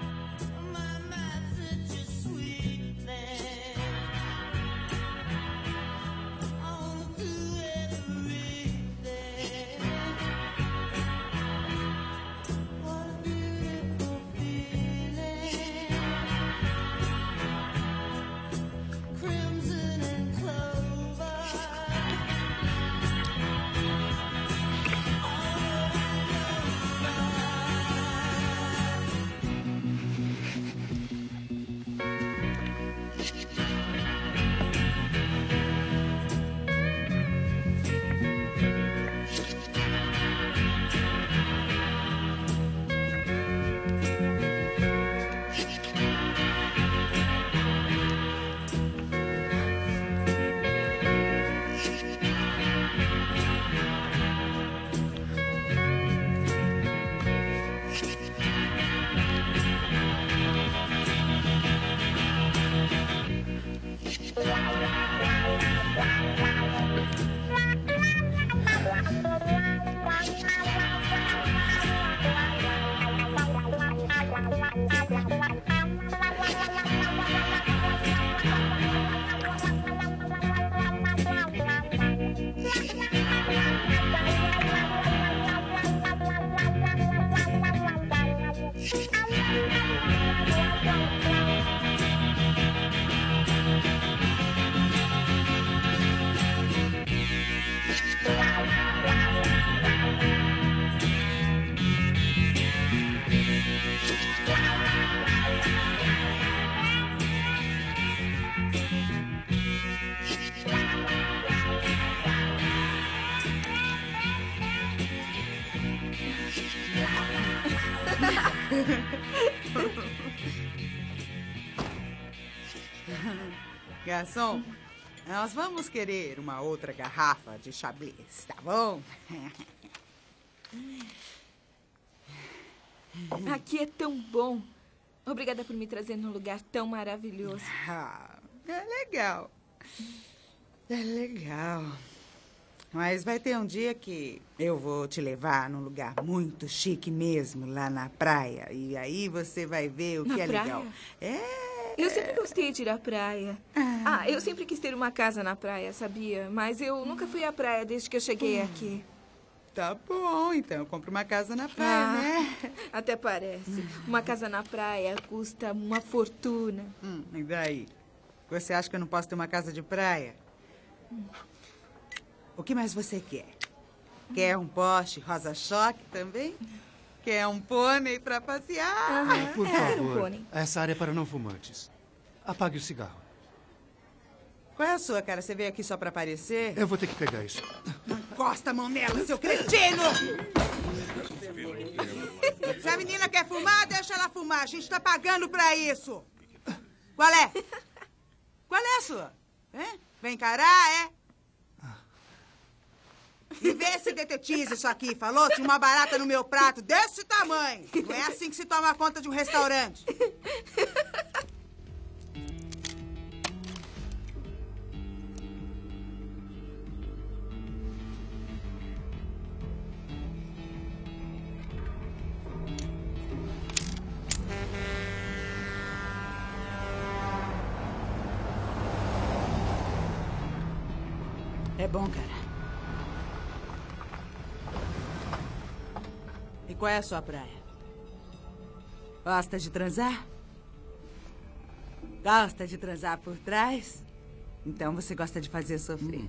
Garçom, nós vamos querer uma outra garrafa de Chablis, tá bom? Aqui é tão bom. Obrigada por me trazer num lugar tão maravilhoso. É legal. É legal. Mas vai ter um dia que eu vou te levar num lugar muito chique mesmo, lá na praia. E aí você vai ver o que é legal. Eu sempre gostei de ir à praia. Eu sempre quis ter uma casa na praia, sabia? Mas eu nunca fui à praia desde que eu cheguei aqui. Tá bom, então eu compro uma casa na praia, né? Até parece. Uma casa na praia custa uma fortuna. E daí? Você acha que eu não posso ter uma casa de praia? O que mais você quer? Quer um Porsche rosa-choque também? Quer um pônei pra passear? Por quero um favor, pônei. essa área é para não fumantes. Apague o cigarro. Qual é a sua, cara? Você veio aqui só pra aparecer? Eu vou ter que pegar isso. Encosta a mão nela, seu cretino! Se a menina quer fumar, deixa ela fumar. A gente tá pagando pra isso. Qual é? Qual é a sua? Vem encarar, é? E vê se detetiza isso aqui, falou? Tinha uma barata no meu prato desse tamanho. Não é assim que se toma conta de um restaurante. É bom, cara. E qual é a sua praia? Gosta de transar? Gosta de transar por trás? Então você gosta de fazer sofrer.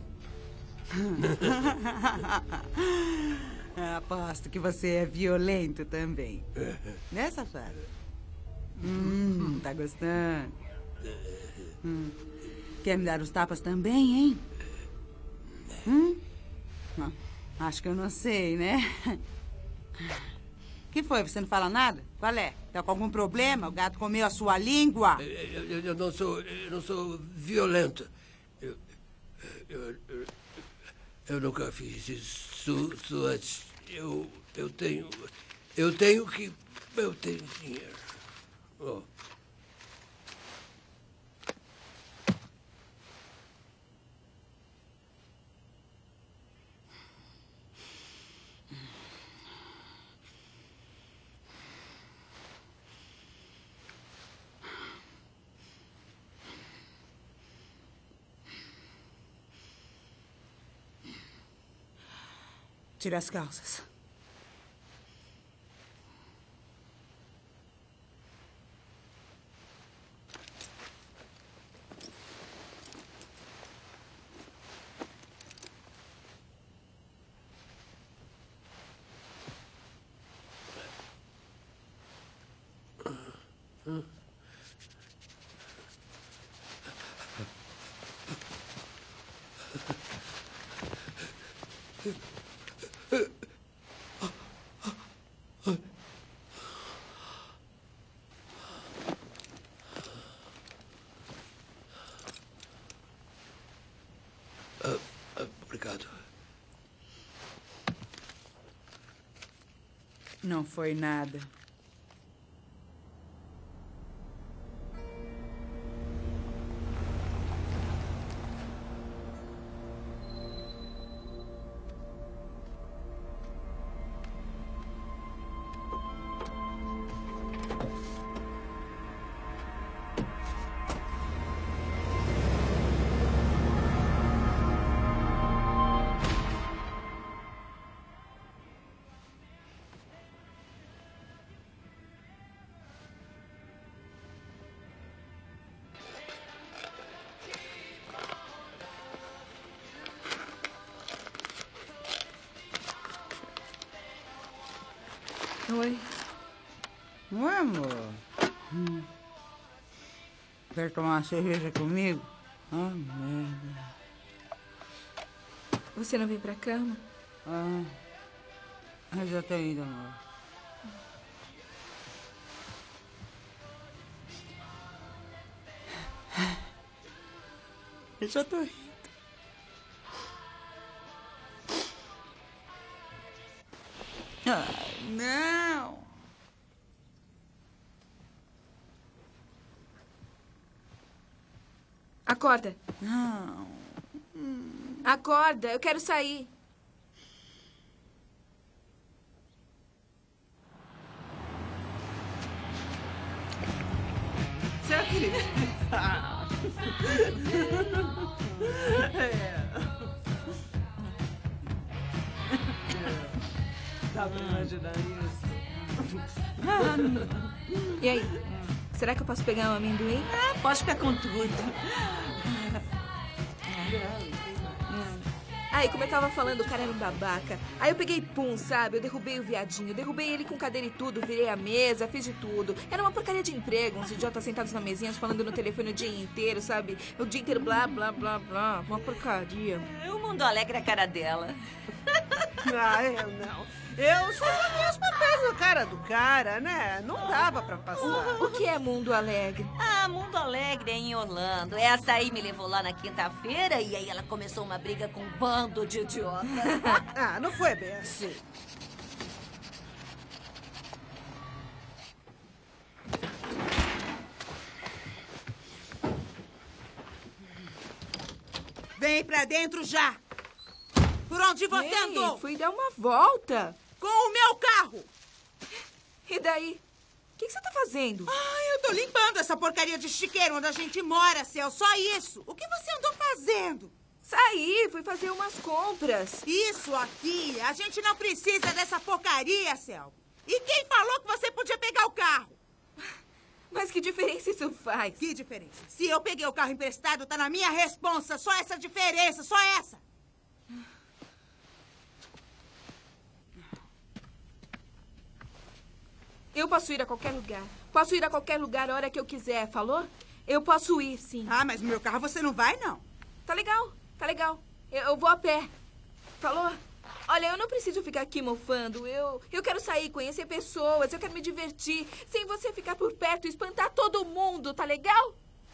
Aposto que você é violento também. Né, safado? Tá gostando? Quer me dar os tapas também, hein? Acho que eu não sei, né? Que foi? Você não fala nada? Qual é? Tá com algum problema? O gato comeu a sua língua? Eu não sou violento. Eu nunca fiz isso antes. Eu tenho dinheiro. Oh. Tira as calças. Obrigado. Não foi nada. Oi. Oi, amor. Quer tomar uma cerveja comigo? Merda. Você não vem pra cama? Eu já tô indo, amor. Eu já tô indo. Não! Acorda. Não. Acorda, eu quero sair. Seu Alegre. Dá pra imaginar isso. E aí? Será que eu posso pegar um amendoim? Pode ficar com tudo. Aí, como eu tava falando, o cara era um babaca. Aí eu peguei pum, sabe? Eu derrubei o viadinho. Derrubei ele com cadeira e tudo. Virei a mesa, fiz de tudo. Era uma porcaria de emprego. Uns idiotas sentados na mesinha falando no telefone o dia inteiro, sabe? O dia inteiro blá, blá, blá, blá. Uma porcaria. O mundo alegre é a cara dela. Eu não. Eu só joguei os papéis na cara do cara, né? Não dava pra passar. O que é mundo alegre? Mundo Alegre é em Orlando. Essa aí me levou lá na quinta-feira e aí ela começou uma briga com um bando de idiotas. Não foi bem assim. Vem pra dentro já! Por onde você andou? Fui dar uma volta. Com o meu carro! E daí? O que você tá fazendo? Eu tô limpando essa porcaria de chiqueiro onde a gente mora, Cel. Só isso. O que você andou fazendo? Saí, fui fazer umas compras. Isso aqui, a gente não precisa dessa porcaria, Cel. E quem falou que você podia pegar o carro? Mas que diferença isso faz? Que diferença? Se eu peguei o carro emprestado, tá na minha responsa. Só essa diferença, só essa. Eu posso ir a qualquer lugar. Posso ir a qualquer lugar a hora que eu quiser, falou? Eu posso ir, sim. Mas no meu carro você não vai, não. Tá legal, tá legal. Eu vou a pé. Falou? Olha, eu não preciso ficar aqui mofando. Eu quero sair, conhecer pessoas, eu quero me divertir. Sem você ficar por perto e espantar todo mundo, tá legal?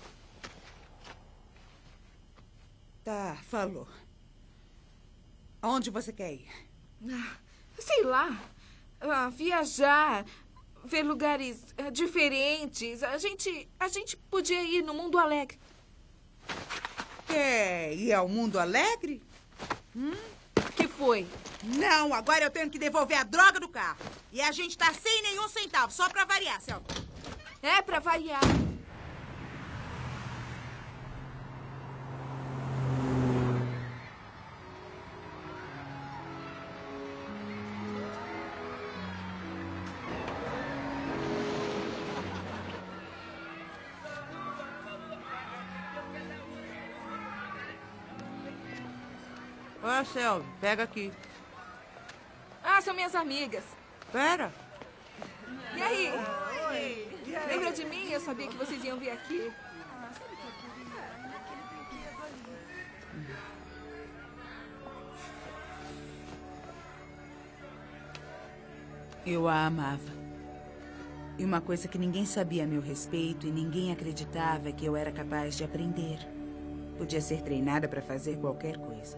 Tá, falou. Aonde você quer ir? Sei lá. Viajar. Ver lugares diferentes. A gente podia ir no Mundo Alegre. Quer ir ao Mundo Alegre? Que foi? Não, agora eu tenho que devolver a droga do carro. E a gente tá sem nenhum centavo, só pra variar, Celton. É, pra variar. Ó, Selvi, pega aqui. São minhas amigas. Pera. E aí? Oi. Lembra de mim? Eu sabia que vocês iam vir aqui. Eu a amava. E uma coisa que ninguém sabia a meu respeito e ninguém acreditava é que eu era capaz de aprender. Podia ser treinada para fazer qualquer coisa.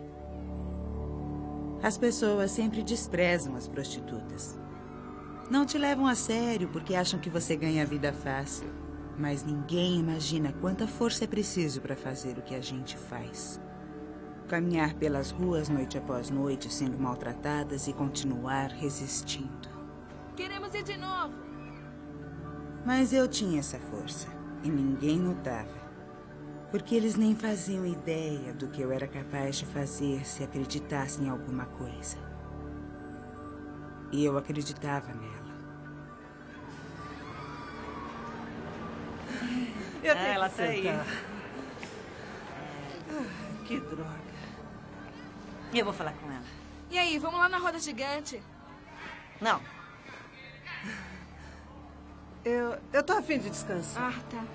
As pessoas sempre desprezam as prostitutas. Não te levam a sério porque acham que você ganha a vida fácil. Mas ninguém imagina quanta força é preciso para fazer o que a gente faz. Caminhar pelas ruas noite após noite, sendo maltratadas e continuar resistindo. Queremos ir de novo. Mas eu tinha essa força e ninguém notava. Porque eles nem faziam ideia do que eu era capaz de fazer se acreditassem em alguma coisa. E eu acreditava nela. Eu tenho ela que tá aí. sentar. Que droga. Eu vou falar com ela. E aí, vamos lá na roda gigante? Não. Eu tô a fim de descansar. Tá.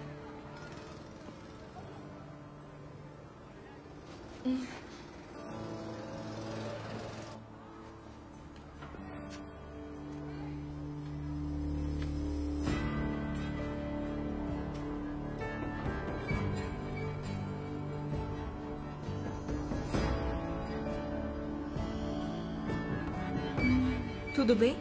Tudo bem?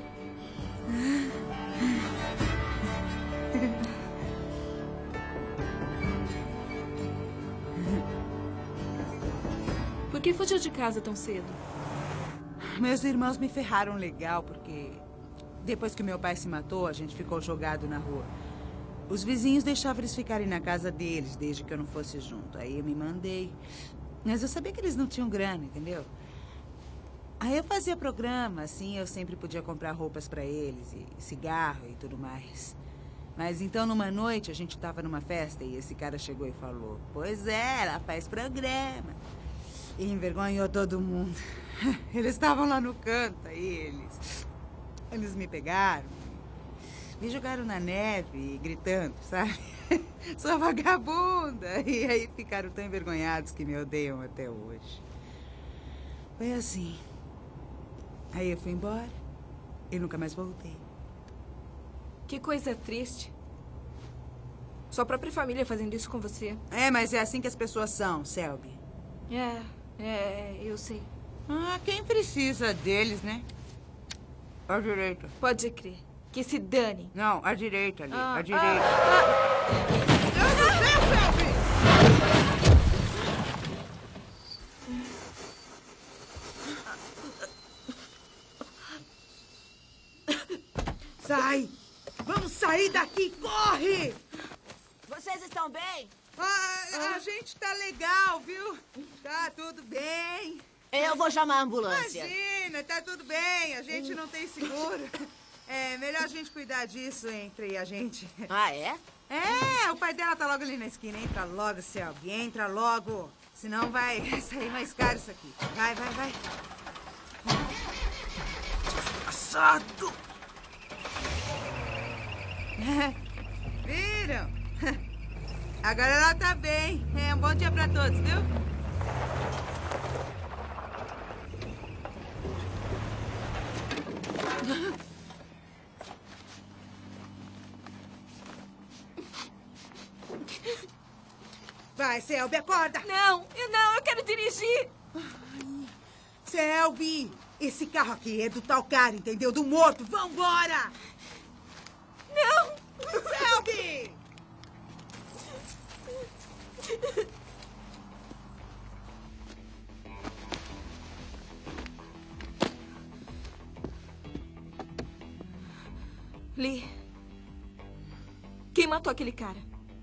Por que fugiu de casa tão cedo? Meus irmãos me ferraram legal porque depois que meu pai se matou, a gente ficou jogado na rua. Os vizinhos deixavam eles ficarem na casa deles, desde que eu não fosse junto. Aí eu me mandei. Mas eu sabia que eles não tinham grana, entendeu? Aí eu fazia programa, assim, eu sempre podia comprar roupas pra eles, e cigarro e tudo mais. Mas então, numa noite, a gente tava numa festa e esse cara chegou e falou: pois é, ela faz programa. E envergonhou todo mundo. Eles estavam lá no canto, aí eles me pegaram, me jogaram na neve, gritando, sabe? Sou vagabunda. E aí ficaram tão envergonhados que me odeiam até hoje. Foi assim. Aí eu fui embora e nunca mais voltei. Que coisa triste. Sua própria família fazendo isso com você. É, mas é assim que as pessoas são, Selby. Eu sei. Ah, quem precisa deles, né? À direita. Pode crer. Que se dane. Não, à direita ali, à direita. Deus do céu, Selby! Sai! Vamos sair daqui, corre! Vocês estão bem? A gente tá legal, viu? Tá tudo bem. Eu vou chamar a ambulância. Imagina, tá tudo bem. A gente não tem seguro. É melhor a gente cuidar disso entre a gente. Ah, é? É, o pai dela tá logo ali na esquina. Entra logo, Selby, entra logo. Senão vai sair mais caro isso aqui. Vai. Desgraçado! Viram? Agora ela tá bem. É um bom dia pra todos, viu? Vai, Selby, acorda! Não, eu quero dirigir! Selby, esse carro aqui é do tal cara, entendeu? Do morto. Vambora! Não! Selby! Lee, quem matou aquele cara?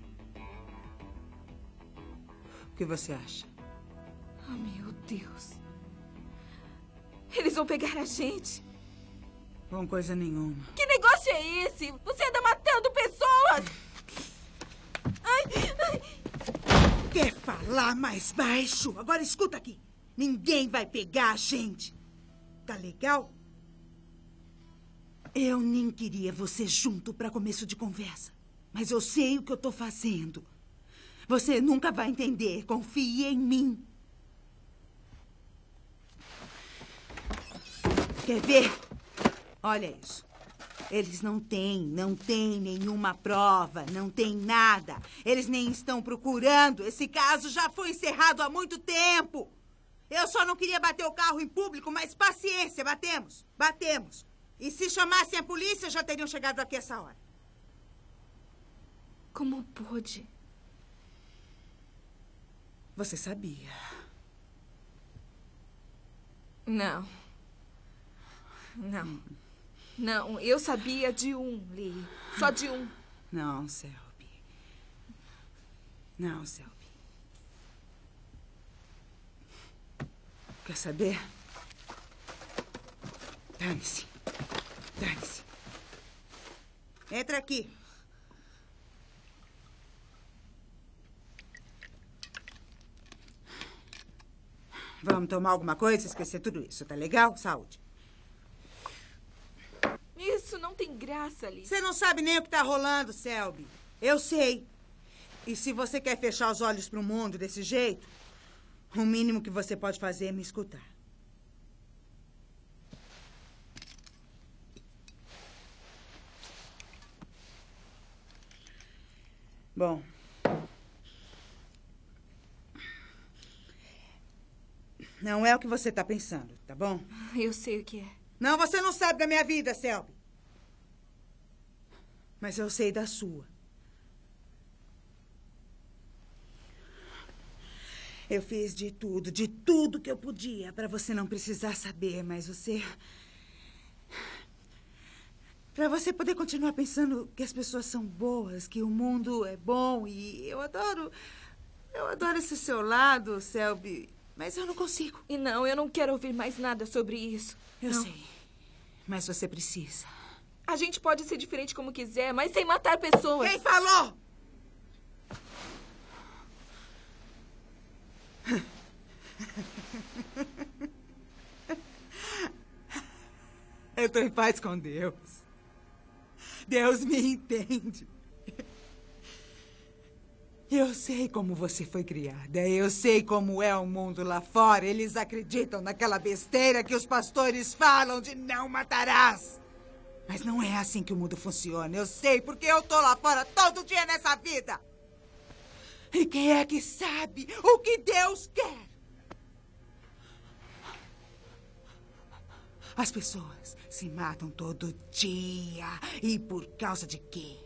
O que você acha? Oh, meu Deus. Eles vão pegar a gente. Bom, coisa nenhuma. Que negócio é esse? Você anda matando pessoas! Ai. Quer falar mais baixo? Agora escuta aqui. Ninguém vai pegar a gente. Tá legal? Eu nem queria você junto para começo de conversa. Mas eu sei o que eu tô fazendo. Você nunca vai entender. Confie em mim. Quer ver? Olha isso. Eles não têm nenhuma prova, não tem nada. Eles nem estão procurando. Esse caso já foi encerrado há muito tempo. Eu só não queria bater o carro em público, mas paciência, batemos. E se chamassem a polícia, já teriam chegado aqui essa hora. Como pôde? Você sabia? Não, eu sabia de um, Lee. Só de um. Não, Selby. Quer saber? Dane-se. Entra aqui. Vamos tomar alguma coisa e esquecer tudo isso, tá legal? Saúde. Isso não tem graça, Lee. Você não sabe nem o que tá rolando, Selby. Eu sei. E se você quer fechar os olhos pro mundo desse jeito, o mínimo que você pode fazer é me escutar. Bom. Não é o que você tá pensando, tá bom? Eu sei o que é. Não, você não sabe da minha vida, Selby. Mas eu sei da sua. Eu fiz de tudo que eu podia para você não precisar saber, mas você Pra você poder continuar pensando que as pessoas são boas, que o mundo é bom. E eu adoro esse seu lado, Selby. Mas eu não consigo. E não, eu não quero ouvir mais nada sobre isso. Eu não. sei. Mas você precisa. A gente pode ser diferente como quiser, mas sem matar pessoas. Quem falou? Eu tô em paz com Deus. Deus me entende. Eu sei como você foi criada. Eu sei como é o mundo lá fora. Eles acreditam naquela besteira que os pastores falam de não matarás. Mas não é assim que o mundo funciona. Eu sei, porque eu tô lá fora todo dia nessa vida. E quem é que sabe o que Deus quer? As pessoas se matam todo dia. E por causa de quê?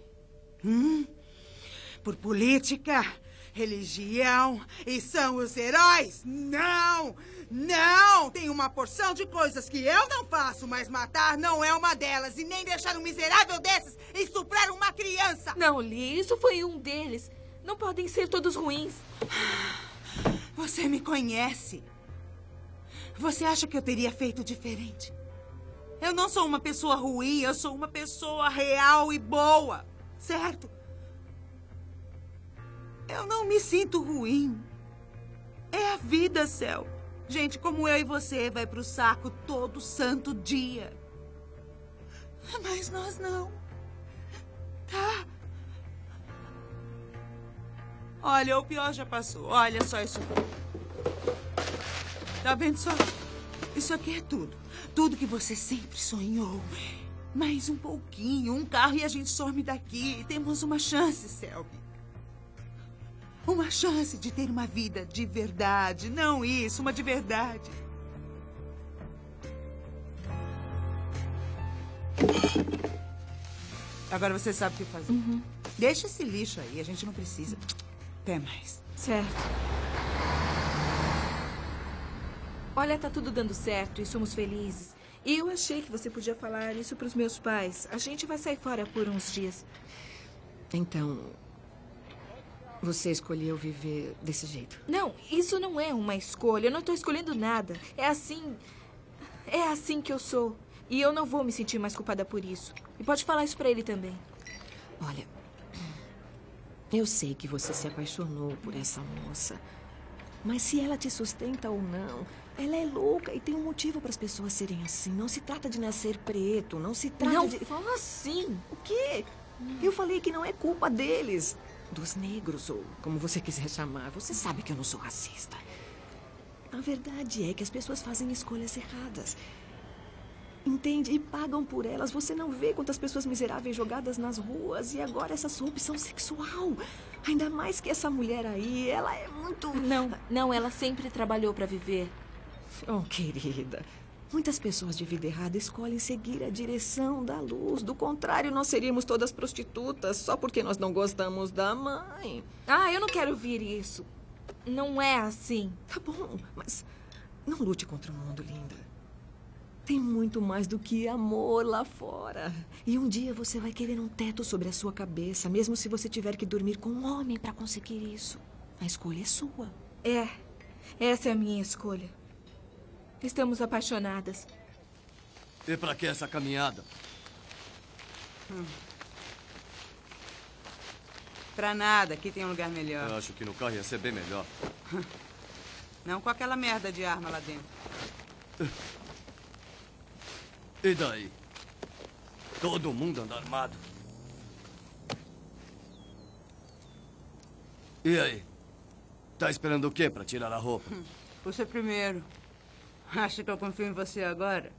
Por política, religião e são os heróis? Não! Não! Tem uma porção de coisas que eu não faço, mas matar não é uma delas. E nem deixar um miserável desses estuprar uma criança. Não, Lee, isso foi um deles. Não podem ser todos ruins. Você me conhece. Você acha que eu teria feito diferente? Eu não sou uma pessoa ruim, eu sou uma pessoa real e boa, certo? Eu não me sinto ruim. É a vida, Céu. Gente como eu e você vai pro saco todo santo dia. Mas nós não. Tá? Olha, o pior já passou. Olha só isso aqui. Tá vendo só? Isso aqui é tudo. Tudo que você sempre sonhou. Mais um pouquinho, um carro e a gente some daqui. Temos uma chance, Selby. Uma chance de ter uma vida de verdade. Não isso, uma de verdade. Agora você sabe o que fazer. Deixa esse lixo aí, a gente não precisa. Até mais. Certo. Olha, tá tudo dando certo e somos felizes. E eu achei que você podia falar isso pros meus pais. A gente vai sair fora por uns dias. Então, você escolheu viver desse jeito? Não, isso não é uma escolha. Eu não tô escolhendo nada. É assim que eu sou. E eu não vou me sentir mais culpada por isso. E pode falar isso pra ele também. Olha, eu sei que você se apaixonou por essa moça. Mas se ela te sustenta ou não, ela é louca e tem um motivo para as pessoas serem assim. Não se trata de nascer preto, não se trata de... Não fala assim. O quê? Eu falei que não é culpa deles. Dos negros, ou como você quiser chamar. Você sabe que eu não sou racista. A verdade é que as pessoas fazem escolhas erradas. Entende? E pagam por elas. Você não vê quantas pessoas miseráveis jogadas nas ruas. E agora essa sua opção sexual. Ainda mais que essa mulher aí, ela é muito... Não, ela sempre trabalhou para viver. Oh, querida. Muitas pessoas de vida errada escolhem seguir a direção da luz. Do contrário, nós seríamos todas prostitutas só porque nós não gostamos da mãe. Ah, eu não quero ouvir isso. Não é assim. Tá bom, mas não lute contra o mundo, linda. Tem muito mais do que amor lá fora. E um dia você vai querer um teto sobre a sua cabeça, mesmo se você tiver que dormir com um homem para conseguir isso. A escolha é sua. Essa é a minha escolha. Estamos apaixonadas. E pra que essa caminhada? Pra nada, aqui tem um lugar melhor. Eu acho que no carro ia ser bem melhor. Não com aquela merda de arma lá dentro. E daí? Todo mundo anda armado. E aí? Tá esperando o quê pra tirar a roupa? Você primeiro. Acha que eu confio em você agora?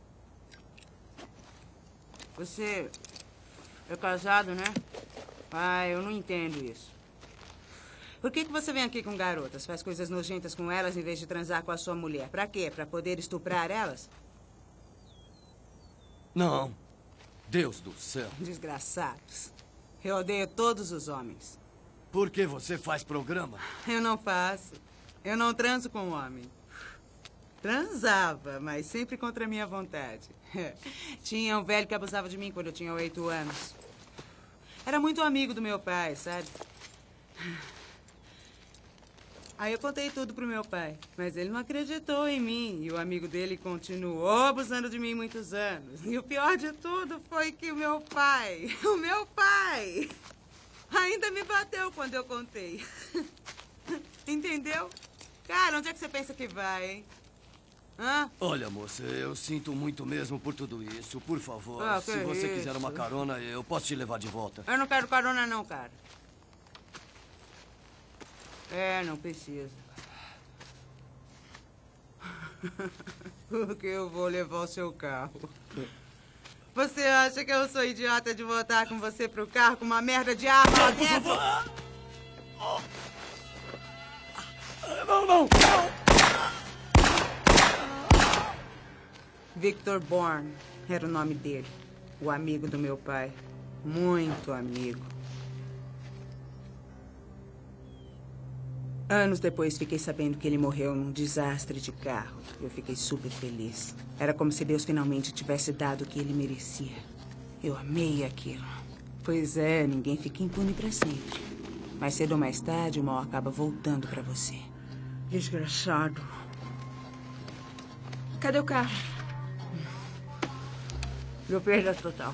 Você é casado, né? Ah, eu não entendo isso. Por que você vem aqui com garotas? Faz coisas nojentas com elas em vez de transar com a sua mulher? Pra quê? Pra poder estuprar elas? Não. Deus do céu. Desgraçados. Eu odeio todos os homens. Por que você faz programa? Eu não faço. Eu não transo com um homem. Transava, mas sempre contra a minha vontade. Tinha um velho que abusava de mim quando eu tinha 8 anos. Era muito amigo do meu pai, sabe? Aí eu contei tudo pro meu pai, mas ele não acreditou em mim. E o amigo dele continuou abusando de mim muitos anos. E o pior de tudo foi que o meu pai, ainda me bateu quando eu contei. Entendeu? Cara, onde é que você pensa que vai, hein? Hã? Olha, moça, eu sinto muito mesmo por tudo isso. Por favor, que se você isso? quiser uma carona, eu posso te levar de volta. Eu não quero carona não, cara. Não precisa. Porque eu vou levar o seu carro. Você acha que eu sou idiota de voltar com você pro carro com uma merda de arma lá dentro? Não! Victor Bourne era o nome dele. O amigo do meu pai. Muito amigo. Anos depois, fiquei sabendo que ele morreu num desastre de carro. Eu fiquei super feliz. Era como se Deus finalmente tivesse dado o que ele merecia. Eu amei aquilo. Pois é, ninguém fica impune pra sempre. Mais cedo ou mais tarde, o mal acaba voltando pra você. Desgraçado. Cadê o carro? Deu perda total.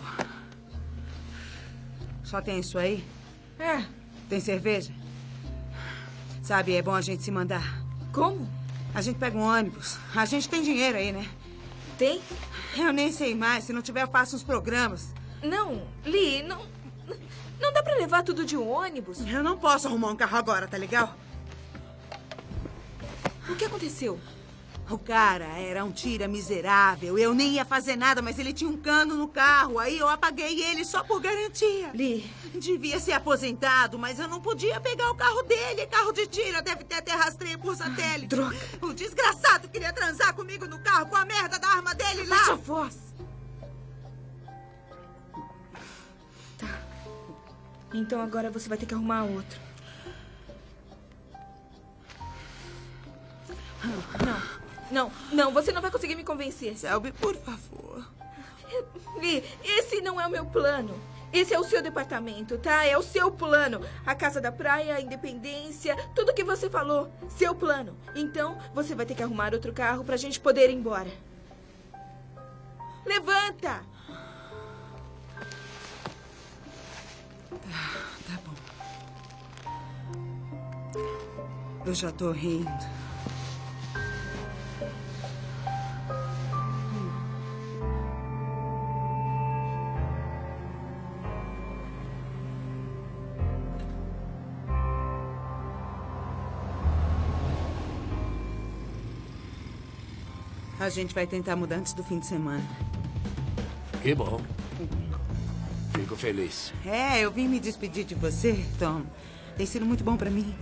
Só tem isso aí? Tem cerveja? Sabe, é bom a gente se mandar. Como? A gente pega um ônibus. A gente tem dinheiro aí, né? Tem? Eu nem sei mais. Se não tiver, eu faço uns programas. Não, Lee, não dá pra levar tudo de um ônibus. Eu não posso arrumar um carro agora, tá legal? O que aconteceu? O cara era um tira miserável. Eu nem ia fazer nada, mas ele tinha um cano no carro. Aí eu apaguei ele só por garantia. Lee. Devia ser aposentado, mas eu não podia pegar o carro dele. Carro de tira, deve ter até rastreio por satélite. Droga. O desgraçado queria transar comigo no carro com a merda da arma dele lá. Baixa a voz. Tá. Então agora você vai ter que arrumar outro. Não, você não vai conseguir me convencer. Selby, por favor. Lee, esse não é o meu plano. Esse é o seu departamento, tá? É o seu plano. A casa da praia, a independência, tudo que você falou. Seu plano. Então, você vai ter que arrumar outro carro pra gente poder ir embora. Levanta! Tá bom. Eu já tô rindo. A gente vai tentar mudar antes do fim de semana. Que bom. Fico feliz. Eu vim me despedir de você, Tom. Tem sido muito bom pra mim.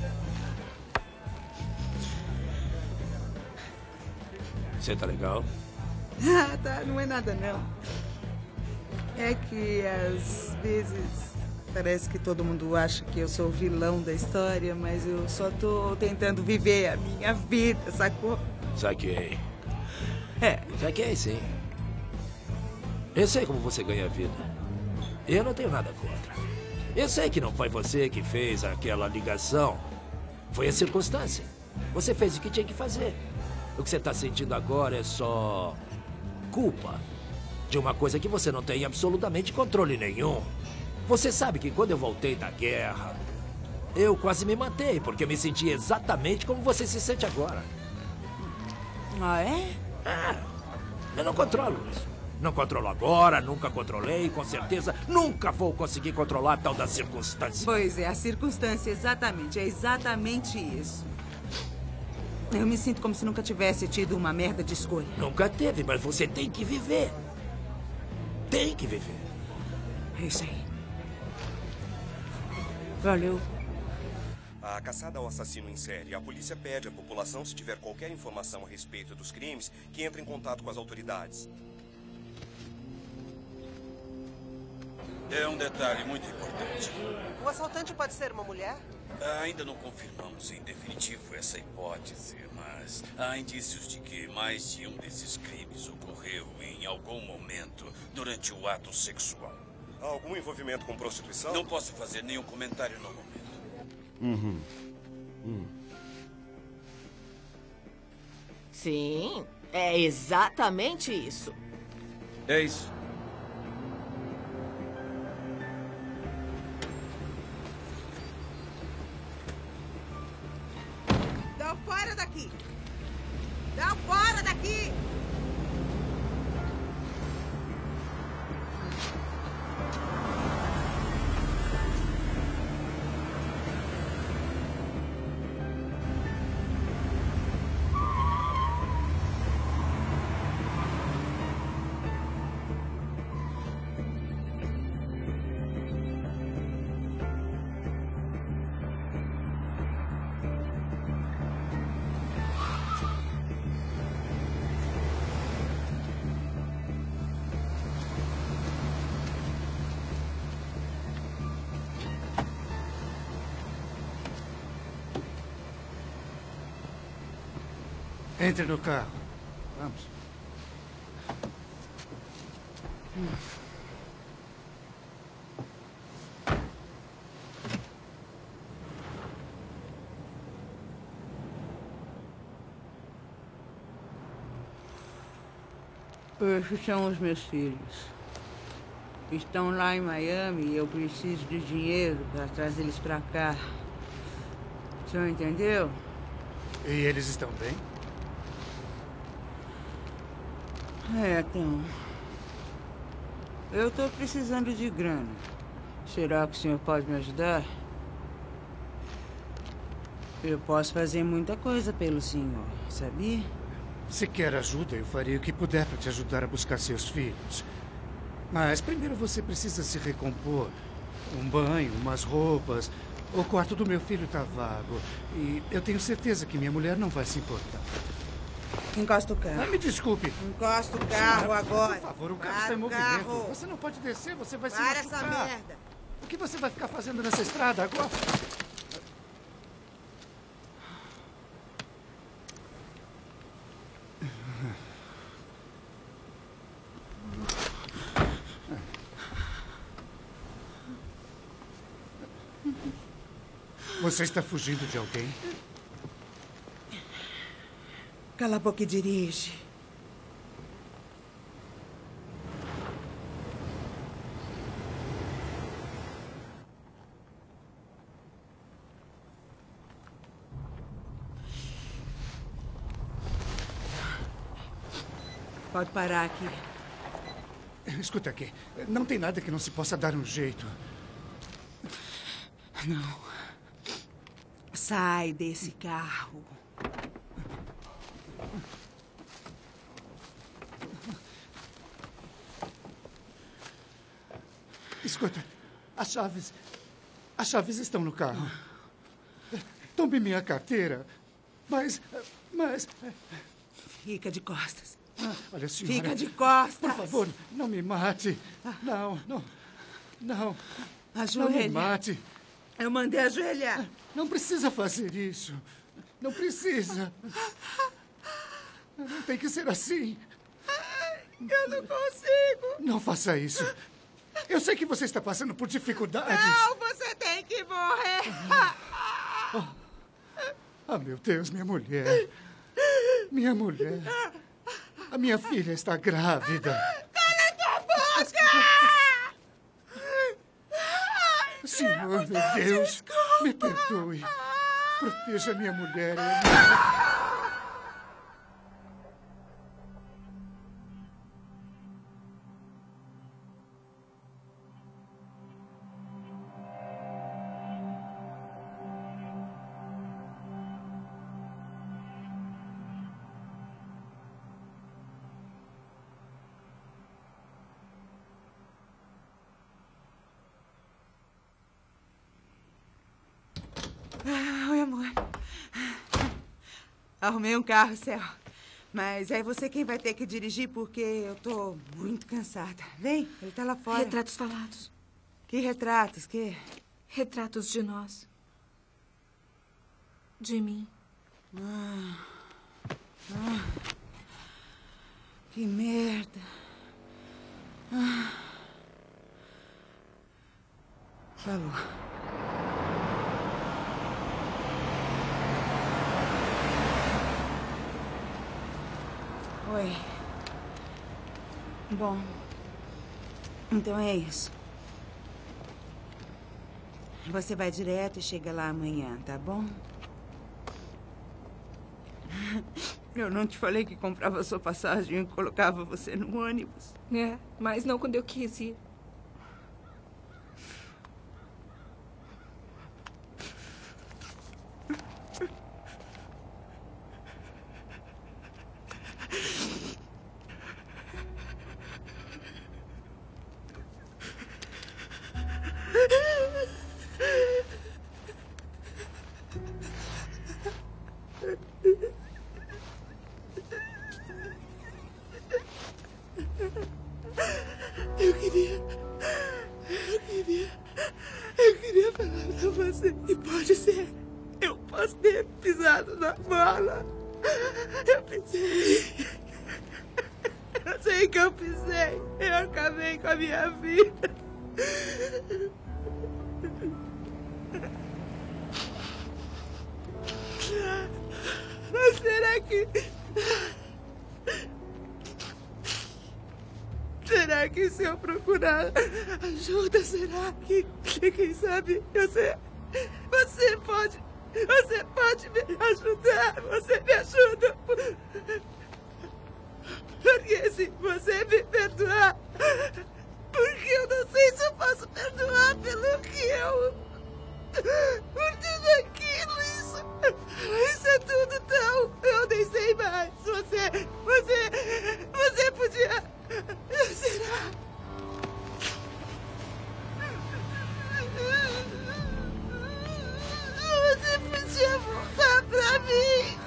Você tá legal? Tá. Não é nada, não. É que, às vezes, parece que todo mundo acha que eu sou o vilão da história, mas eu só tô tentando viver a minha vida, sacou? Saquei. Saquei, sim. Eu sei como você ganha vida. Eu não tenho nada contra. Eu sei que não foi você que fez aquela ligação. Foi a circunstância. Você fez o que tinha que fazer. O que você está sentindo agora é só culpa de uma coisa que você não tem absolutamente controle nenhum. Você sabe que quando eu voltei da guerra, eu quase me matei, porque eu me senti exatamente como você se sente agora. Ah, é? Eu não controlo isso. Não controlo agora, nunca controlei, com certeza nunca vou conseguir controlar a tal da circunstância. Pois é, a circunstância, exatamente. É exatamente isso. Eu me sinto como se nunca tivesse tido uma merda de escolha. Nunca teve, mas você tem que viver. Tem que viver. É isso aí. Valeu. A caçada ao assassino em série. A polícia pede à população, se tiver qualquer informação a respeito dos crimes, que entre em contato com as autoridades. É um detalhe muito importante. O assaltante pode ser uma mulher? Ainda não confirmamos em definitivo essa hipótese, mas há indícios de que mais de um desses crimes ocorreu em algum momento durante o ato sexual. Há algum envolvimento com prostituição? Não posso fazer nenhum comentário no momento. Sim, é exatamente isso. É isso. Dá fora daqui! Dá fora daqui! Entre no carro. Vamos. Esses são os meus filhos. Estão lá em Miami e eu preciso de dinheiro para trazê-los para cá. O senhor entendeu? E eles estão bem? Então. Eu estou precisando de grana. Será que o senhor pode me ajudar? Eu posso fazer muita coisa pelo senhor, sabia? Se quer ajuda, eu faria o que puder para te ajudar a buscar seus filhos. Mas primeiro você precisa se recompor. Um banho, umas roupas. O quarto do meu filho está vago. E eu tenho certeza que minha mulher não vai se importar. Encosta o carro. Me desculpe. Encosta o carro agora. Por favor, o carro Para está em o movimento. carro. Você não pode descer, você vai se Para machucar. essa merda. O que você vai ficar fazendo nessa estrada agora? Você está fugindo de alguém? Cala a boca e dirige. Pode parar aqui. Escuta aqui. Não tem nada que não se possa dar um jeito. Não. Sai desse carro. Escuta, as chaves estão no carro. Tome minha carteira. Mas... Fica de costas. Olha, senhora... Fica de costas. Por favor, não me mate. Não. Ajoelha. Não me mate. Eu mandei ajoelhar. Não precisa fazer isso. Não precisa. Não tem que ser assim. Eu não consigo. Não faça isso. Eu sei que você está passando por dificuldades. Não, você tem que morrer. Meu Deus, minha mulher. Minha mulher. A minha filha está grávida. Cala tua boca! Senhor, meu Deus, me perdoe. Proteja minha mulher. Oi, amor. Arrumei um carro, Céu. Mas é você quem vai ter que dirigir porque eu tô muito cansada. Vem, ele tá lá fora. Retratos falados. Que retratos? Que? Retratos de nós. de mim. Que merda. Falou. Oi. Bom, então é isso. Você vai direto e chega lá amanhã, tá bom? Eu não te falei que comprava sua passagem e colocava você no ônibus? É, mas não quando eu quis ir. Eu queria falar pra você que pode ser. Eu posso ter pisado na bola. Eu pisei. Eu sei que eu pisei. Eu acabei com a minha vida. Mas será que... Será que se eu procurar ajuda, será que... Quem sabe você pode me ajudar? Você me ajuda? Porque se você me perdoar... Porque eu não sei se eu posso perdoar pelo que eu... Por tudo aquilo, isso é tudo tão... Eu nem sei mais. Você podia... Será? Você podia voltar pra mim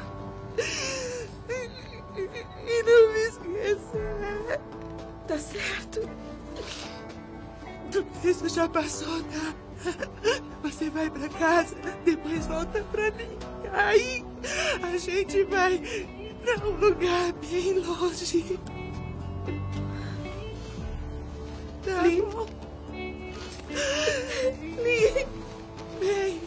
e não me esquecer. Tá certo. Tudo isso já passou, tá? Você vai pra casa, depois volta pra mim. Aí a gente vai pra um lugar bem longe. Tá bom? Lee, vem.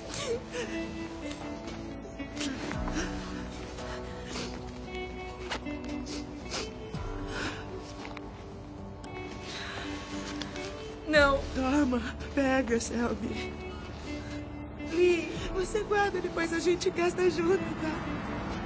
Não. Toma, pega, Shelby. Lee, você guarda, depois a gente gasta junto, tá?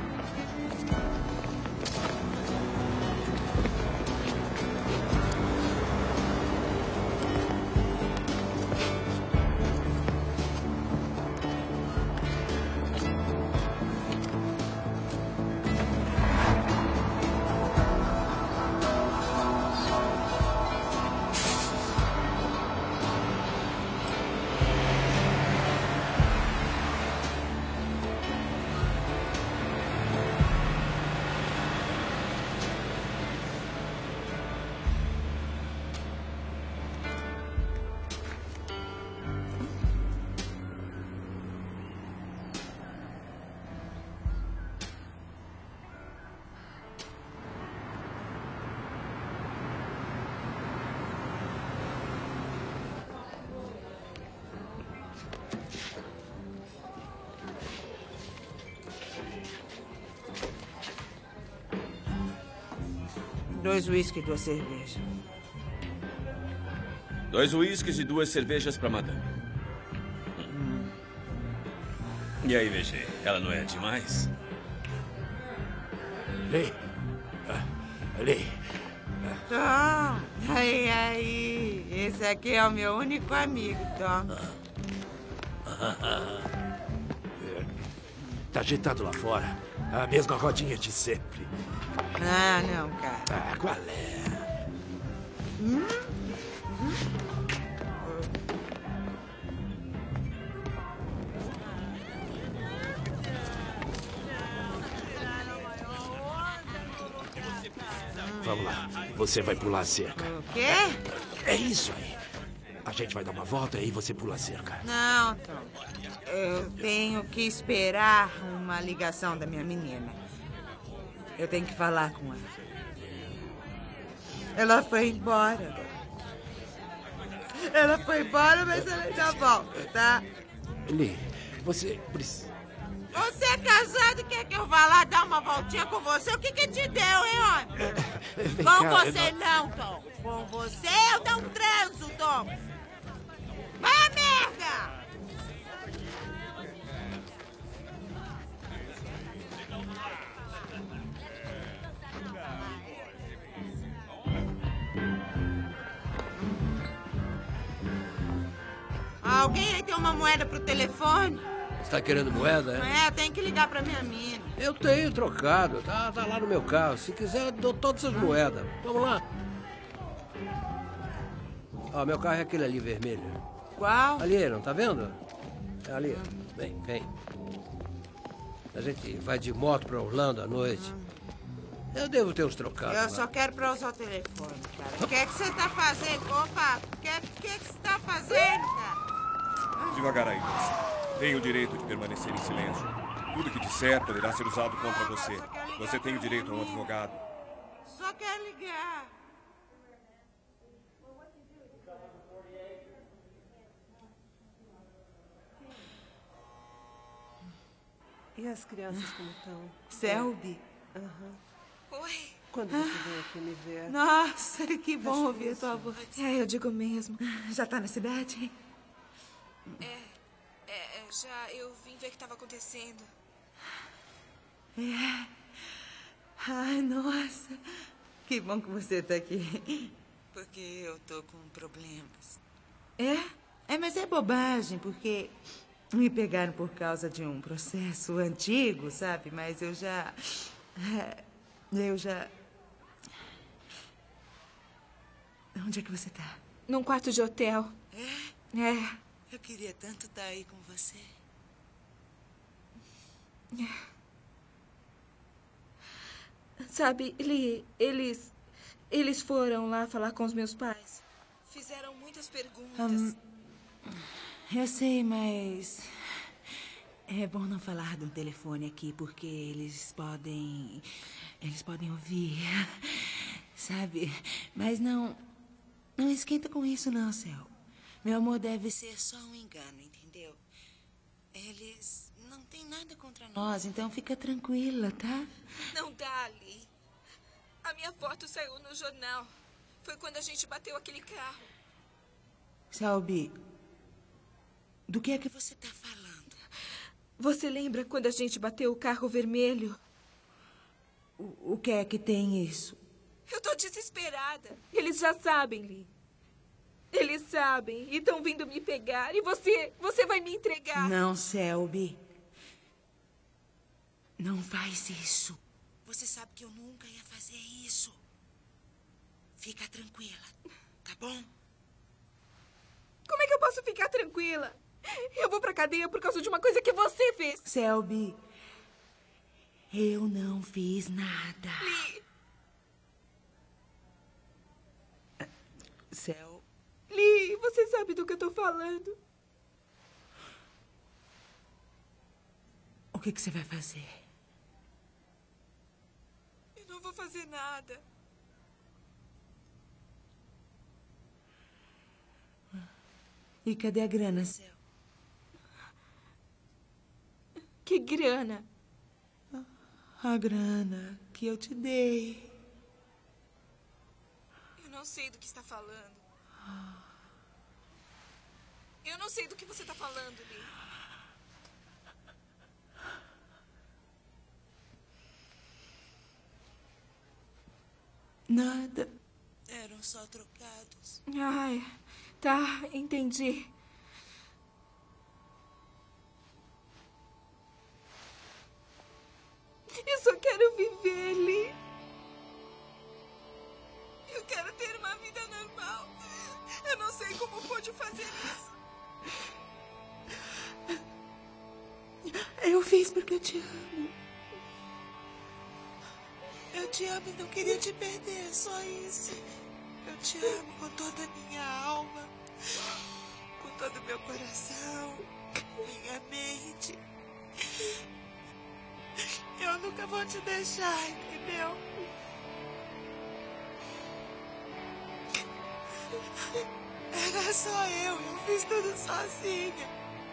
Dois uísques e 2 cervejas. 2 uísques e 2 cervejas pra madame. E aí, VG, ela não é demais? Lee. Lee. Tom, aí. Esse aqui é o meu único amigo, Tom. Tá agitado lá fora. A mesma rodinha de sempre. Ah, não, cara. Ah, qual é? Vamos lá. Você vai pular a cerca. O quê? É isso aí. A gente vai dar uma volta e você pula a cerca. Não, Tom. Eu tenho que esperar uma ligação da minha menina. Eu tenho que falar com ela. Ela foi embora. Ela foi embora, mas ela ainda volta, tá? Lee, você precisa... Você é casado e quer que eu vá lá dar uma voltinha com você? O que te deu, hein, homem? Vem Com cá, você não, Tom. Com você eu não transo, Tom. Vai a merda! Alguém aí tem uma moeda pro telefone? Você tá querendo moeda, é? Eu tenho que ligar pra minha mina. Eu tenho trocado, tá lá no meu carro. Se quiser, eu dou todas as moedas. Vamos lá. Ó, meu carro é aquele ali, vermelho. Qual? Ali, não tá vendo? É ali. Vem. A gente vai de moto pra Orlando à noite. Eu devo ter uns trocados. Eu lá. só quero pra usar o telefone, cara. O que é que você tá fazendo? Opa, o que é que você tá fazendo, cara? Devagar aí, moça. Tem o direito de permanecer em silêncio. Tudo que disser poderá ser usado contra você. Você tem o direito a um advogado. Só quero ligar. E as crianças como estão? Selby? Oi. Quando você veio aqui me ver? Nossa, que bom ouvir a tua voz. Eu digo mesmo. Já tá na cidade? Já eu vim ver o que estava acontecendo. Ai, nossa. Que bom que você tá aqui. Porque eu tô com problemas. Mas é bobagem, porque me pegaram por causa de um processo antigo, sabe? Mas eu já... Onde é que você tá? Num quarto de hotel. Eu queria tanto estar aí com você. Sabe, Lee, eles foram lá falar com os meus pais. Fizeram muitas perguntas. Eu sei, mas... É bom não falar do telefone aqui, porque eles podem ouvir, sabe? Mas não esquenta com isso não, Céu. Meu amor deve ser só um engano, entendeu? Eles não têm nada contra nós, então fica tranquila, tá? Não dá, Lee. A minha foto saiu no jornal. Foi quando a gente bateu aquele carro. Selby, do que é que você tá falando? Você lembra quando a gente bateu o carro vermelho? O que é que tem isso? Eu tô desesperada. Eles já sabem, Lee. Eles sabem e estão vindo me pegar. E você vai me entregar. Não, Selby. Não faz isso. Você sabe que eu nunca ia fazer isso. Fica tranquila, tá bom? Como é que eu posso ficar tranquila? Eu vou pra cadeia por causa de uma coisa que você fez. Selby, eu não fiz nada. Lee. Lee, você sabe do que eu tô falando. O que você vai fazer? Eu não vou fazer nada. E cadê a grana, Céu? Que grana? A grana que eu te dei. Eu não sei do que está falando. Eu não sei do que você está falando, Lee. Nada. Eram só trocados. Ai, tá, entendi. Eu só quero viver, Lee. Eu quero ter uma vida normal. Eu não sei como pode fazer isso. Eu fiz porque eu te amo. Eu te amo e não queria te perder, só isso. Eu te amo com toda a minha alma, com todo o meu coração. minha mente. Eu nunca vou te deixar, entendeu? Era só eu fiz tudo sozinha.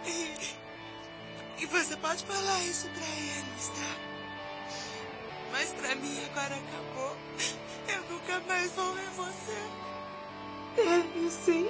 E você pode falar isso pra eles, tá? Mas pra mim agora acabou. Eu nunca mais vou ver você. Eu sei.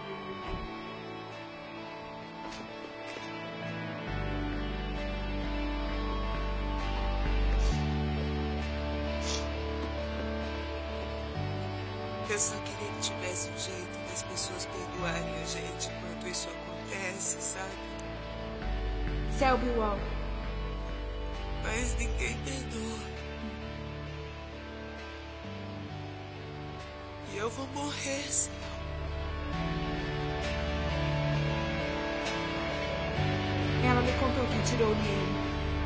Eu só queria que tivesse um jeito das pessoas perdoarem a gente quando isso acontece, sabe? Selby Wall. Mas ninguém perdoa. E eu vou morrer, senão. Ela me contou que atirou nele.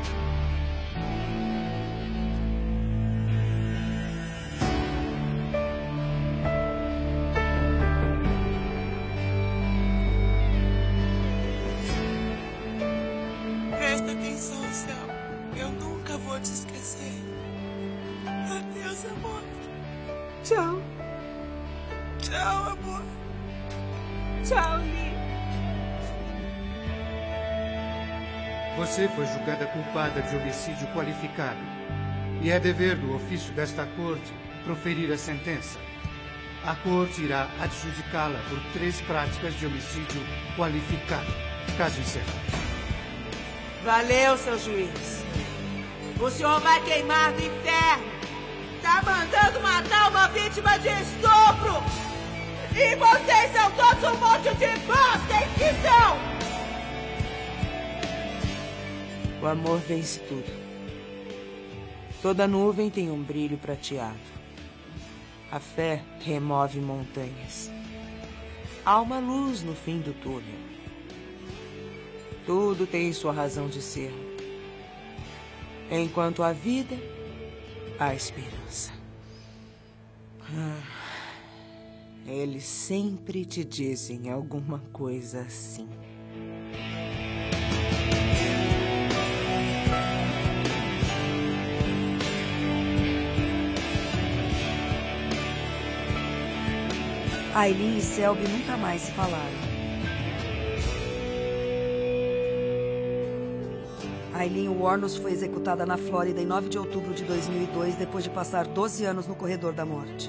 Presta atenção, Céu. Eu nunca vou te esquecer. Adeus, amor. Tchau. Tchau, amor. Tchau, Lee. Você foi julgada culpada de homicídio qualificado. E é dever do ofício desta corte proferir a sentença. A corte irá adjudicá-la por 3 práticas de homicídio qualificado. Caso encerrado. Valeu, seu juiz. O senhor vai queimar no inferno. Tá mandando matar uma vítima de estupro. E vocês são todos um monte de bosta, que são? O amor vence tudo. Toda nuvem tem um brilho prateado. A fé remove montanhas. Há uma luz no fim do túnel. Tudo tem sua razão de ser. Enquanto há vida, há esperança. Eles sempre te dizem alguma coisa assim. Aileen e Selby nunca mais se falaram. Aileen Wuornos foi executada na Flórida em 9 de outubro de 2002, depois de passar 12 anos no corredor da morte.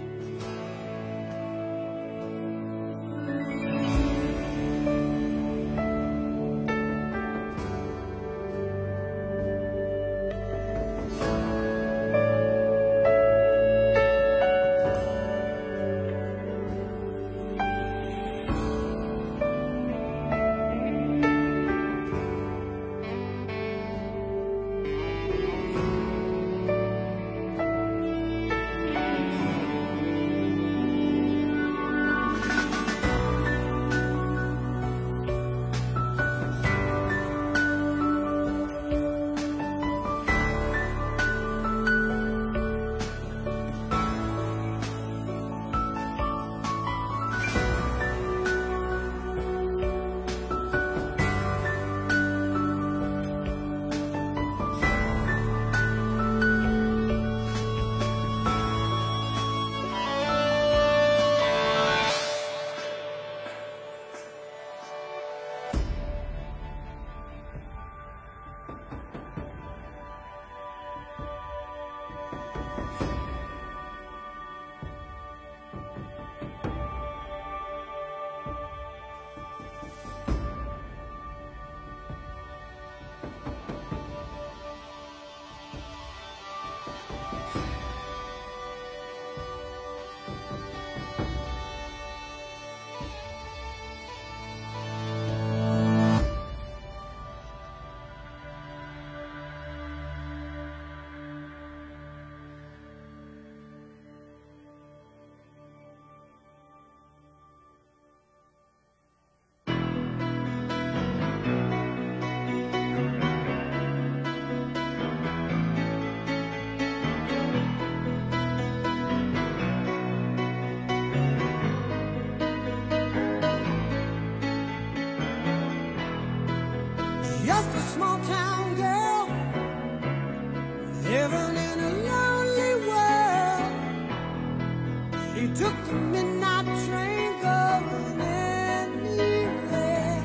took the midnight train going anywhere.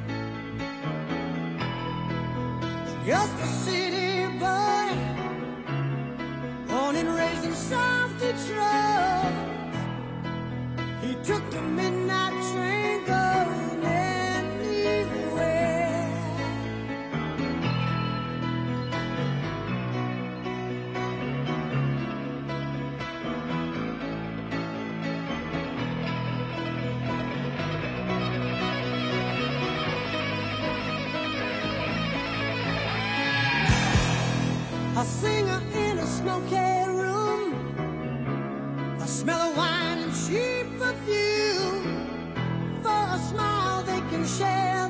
Just a city boy, born and raised in South Detroit. He took the midnight train going anywhere. A singer in a smoky room, a smell of wine and cheap perfume. For a smile they can share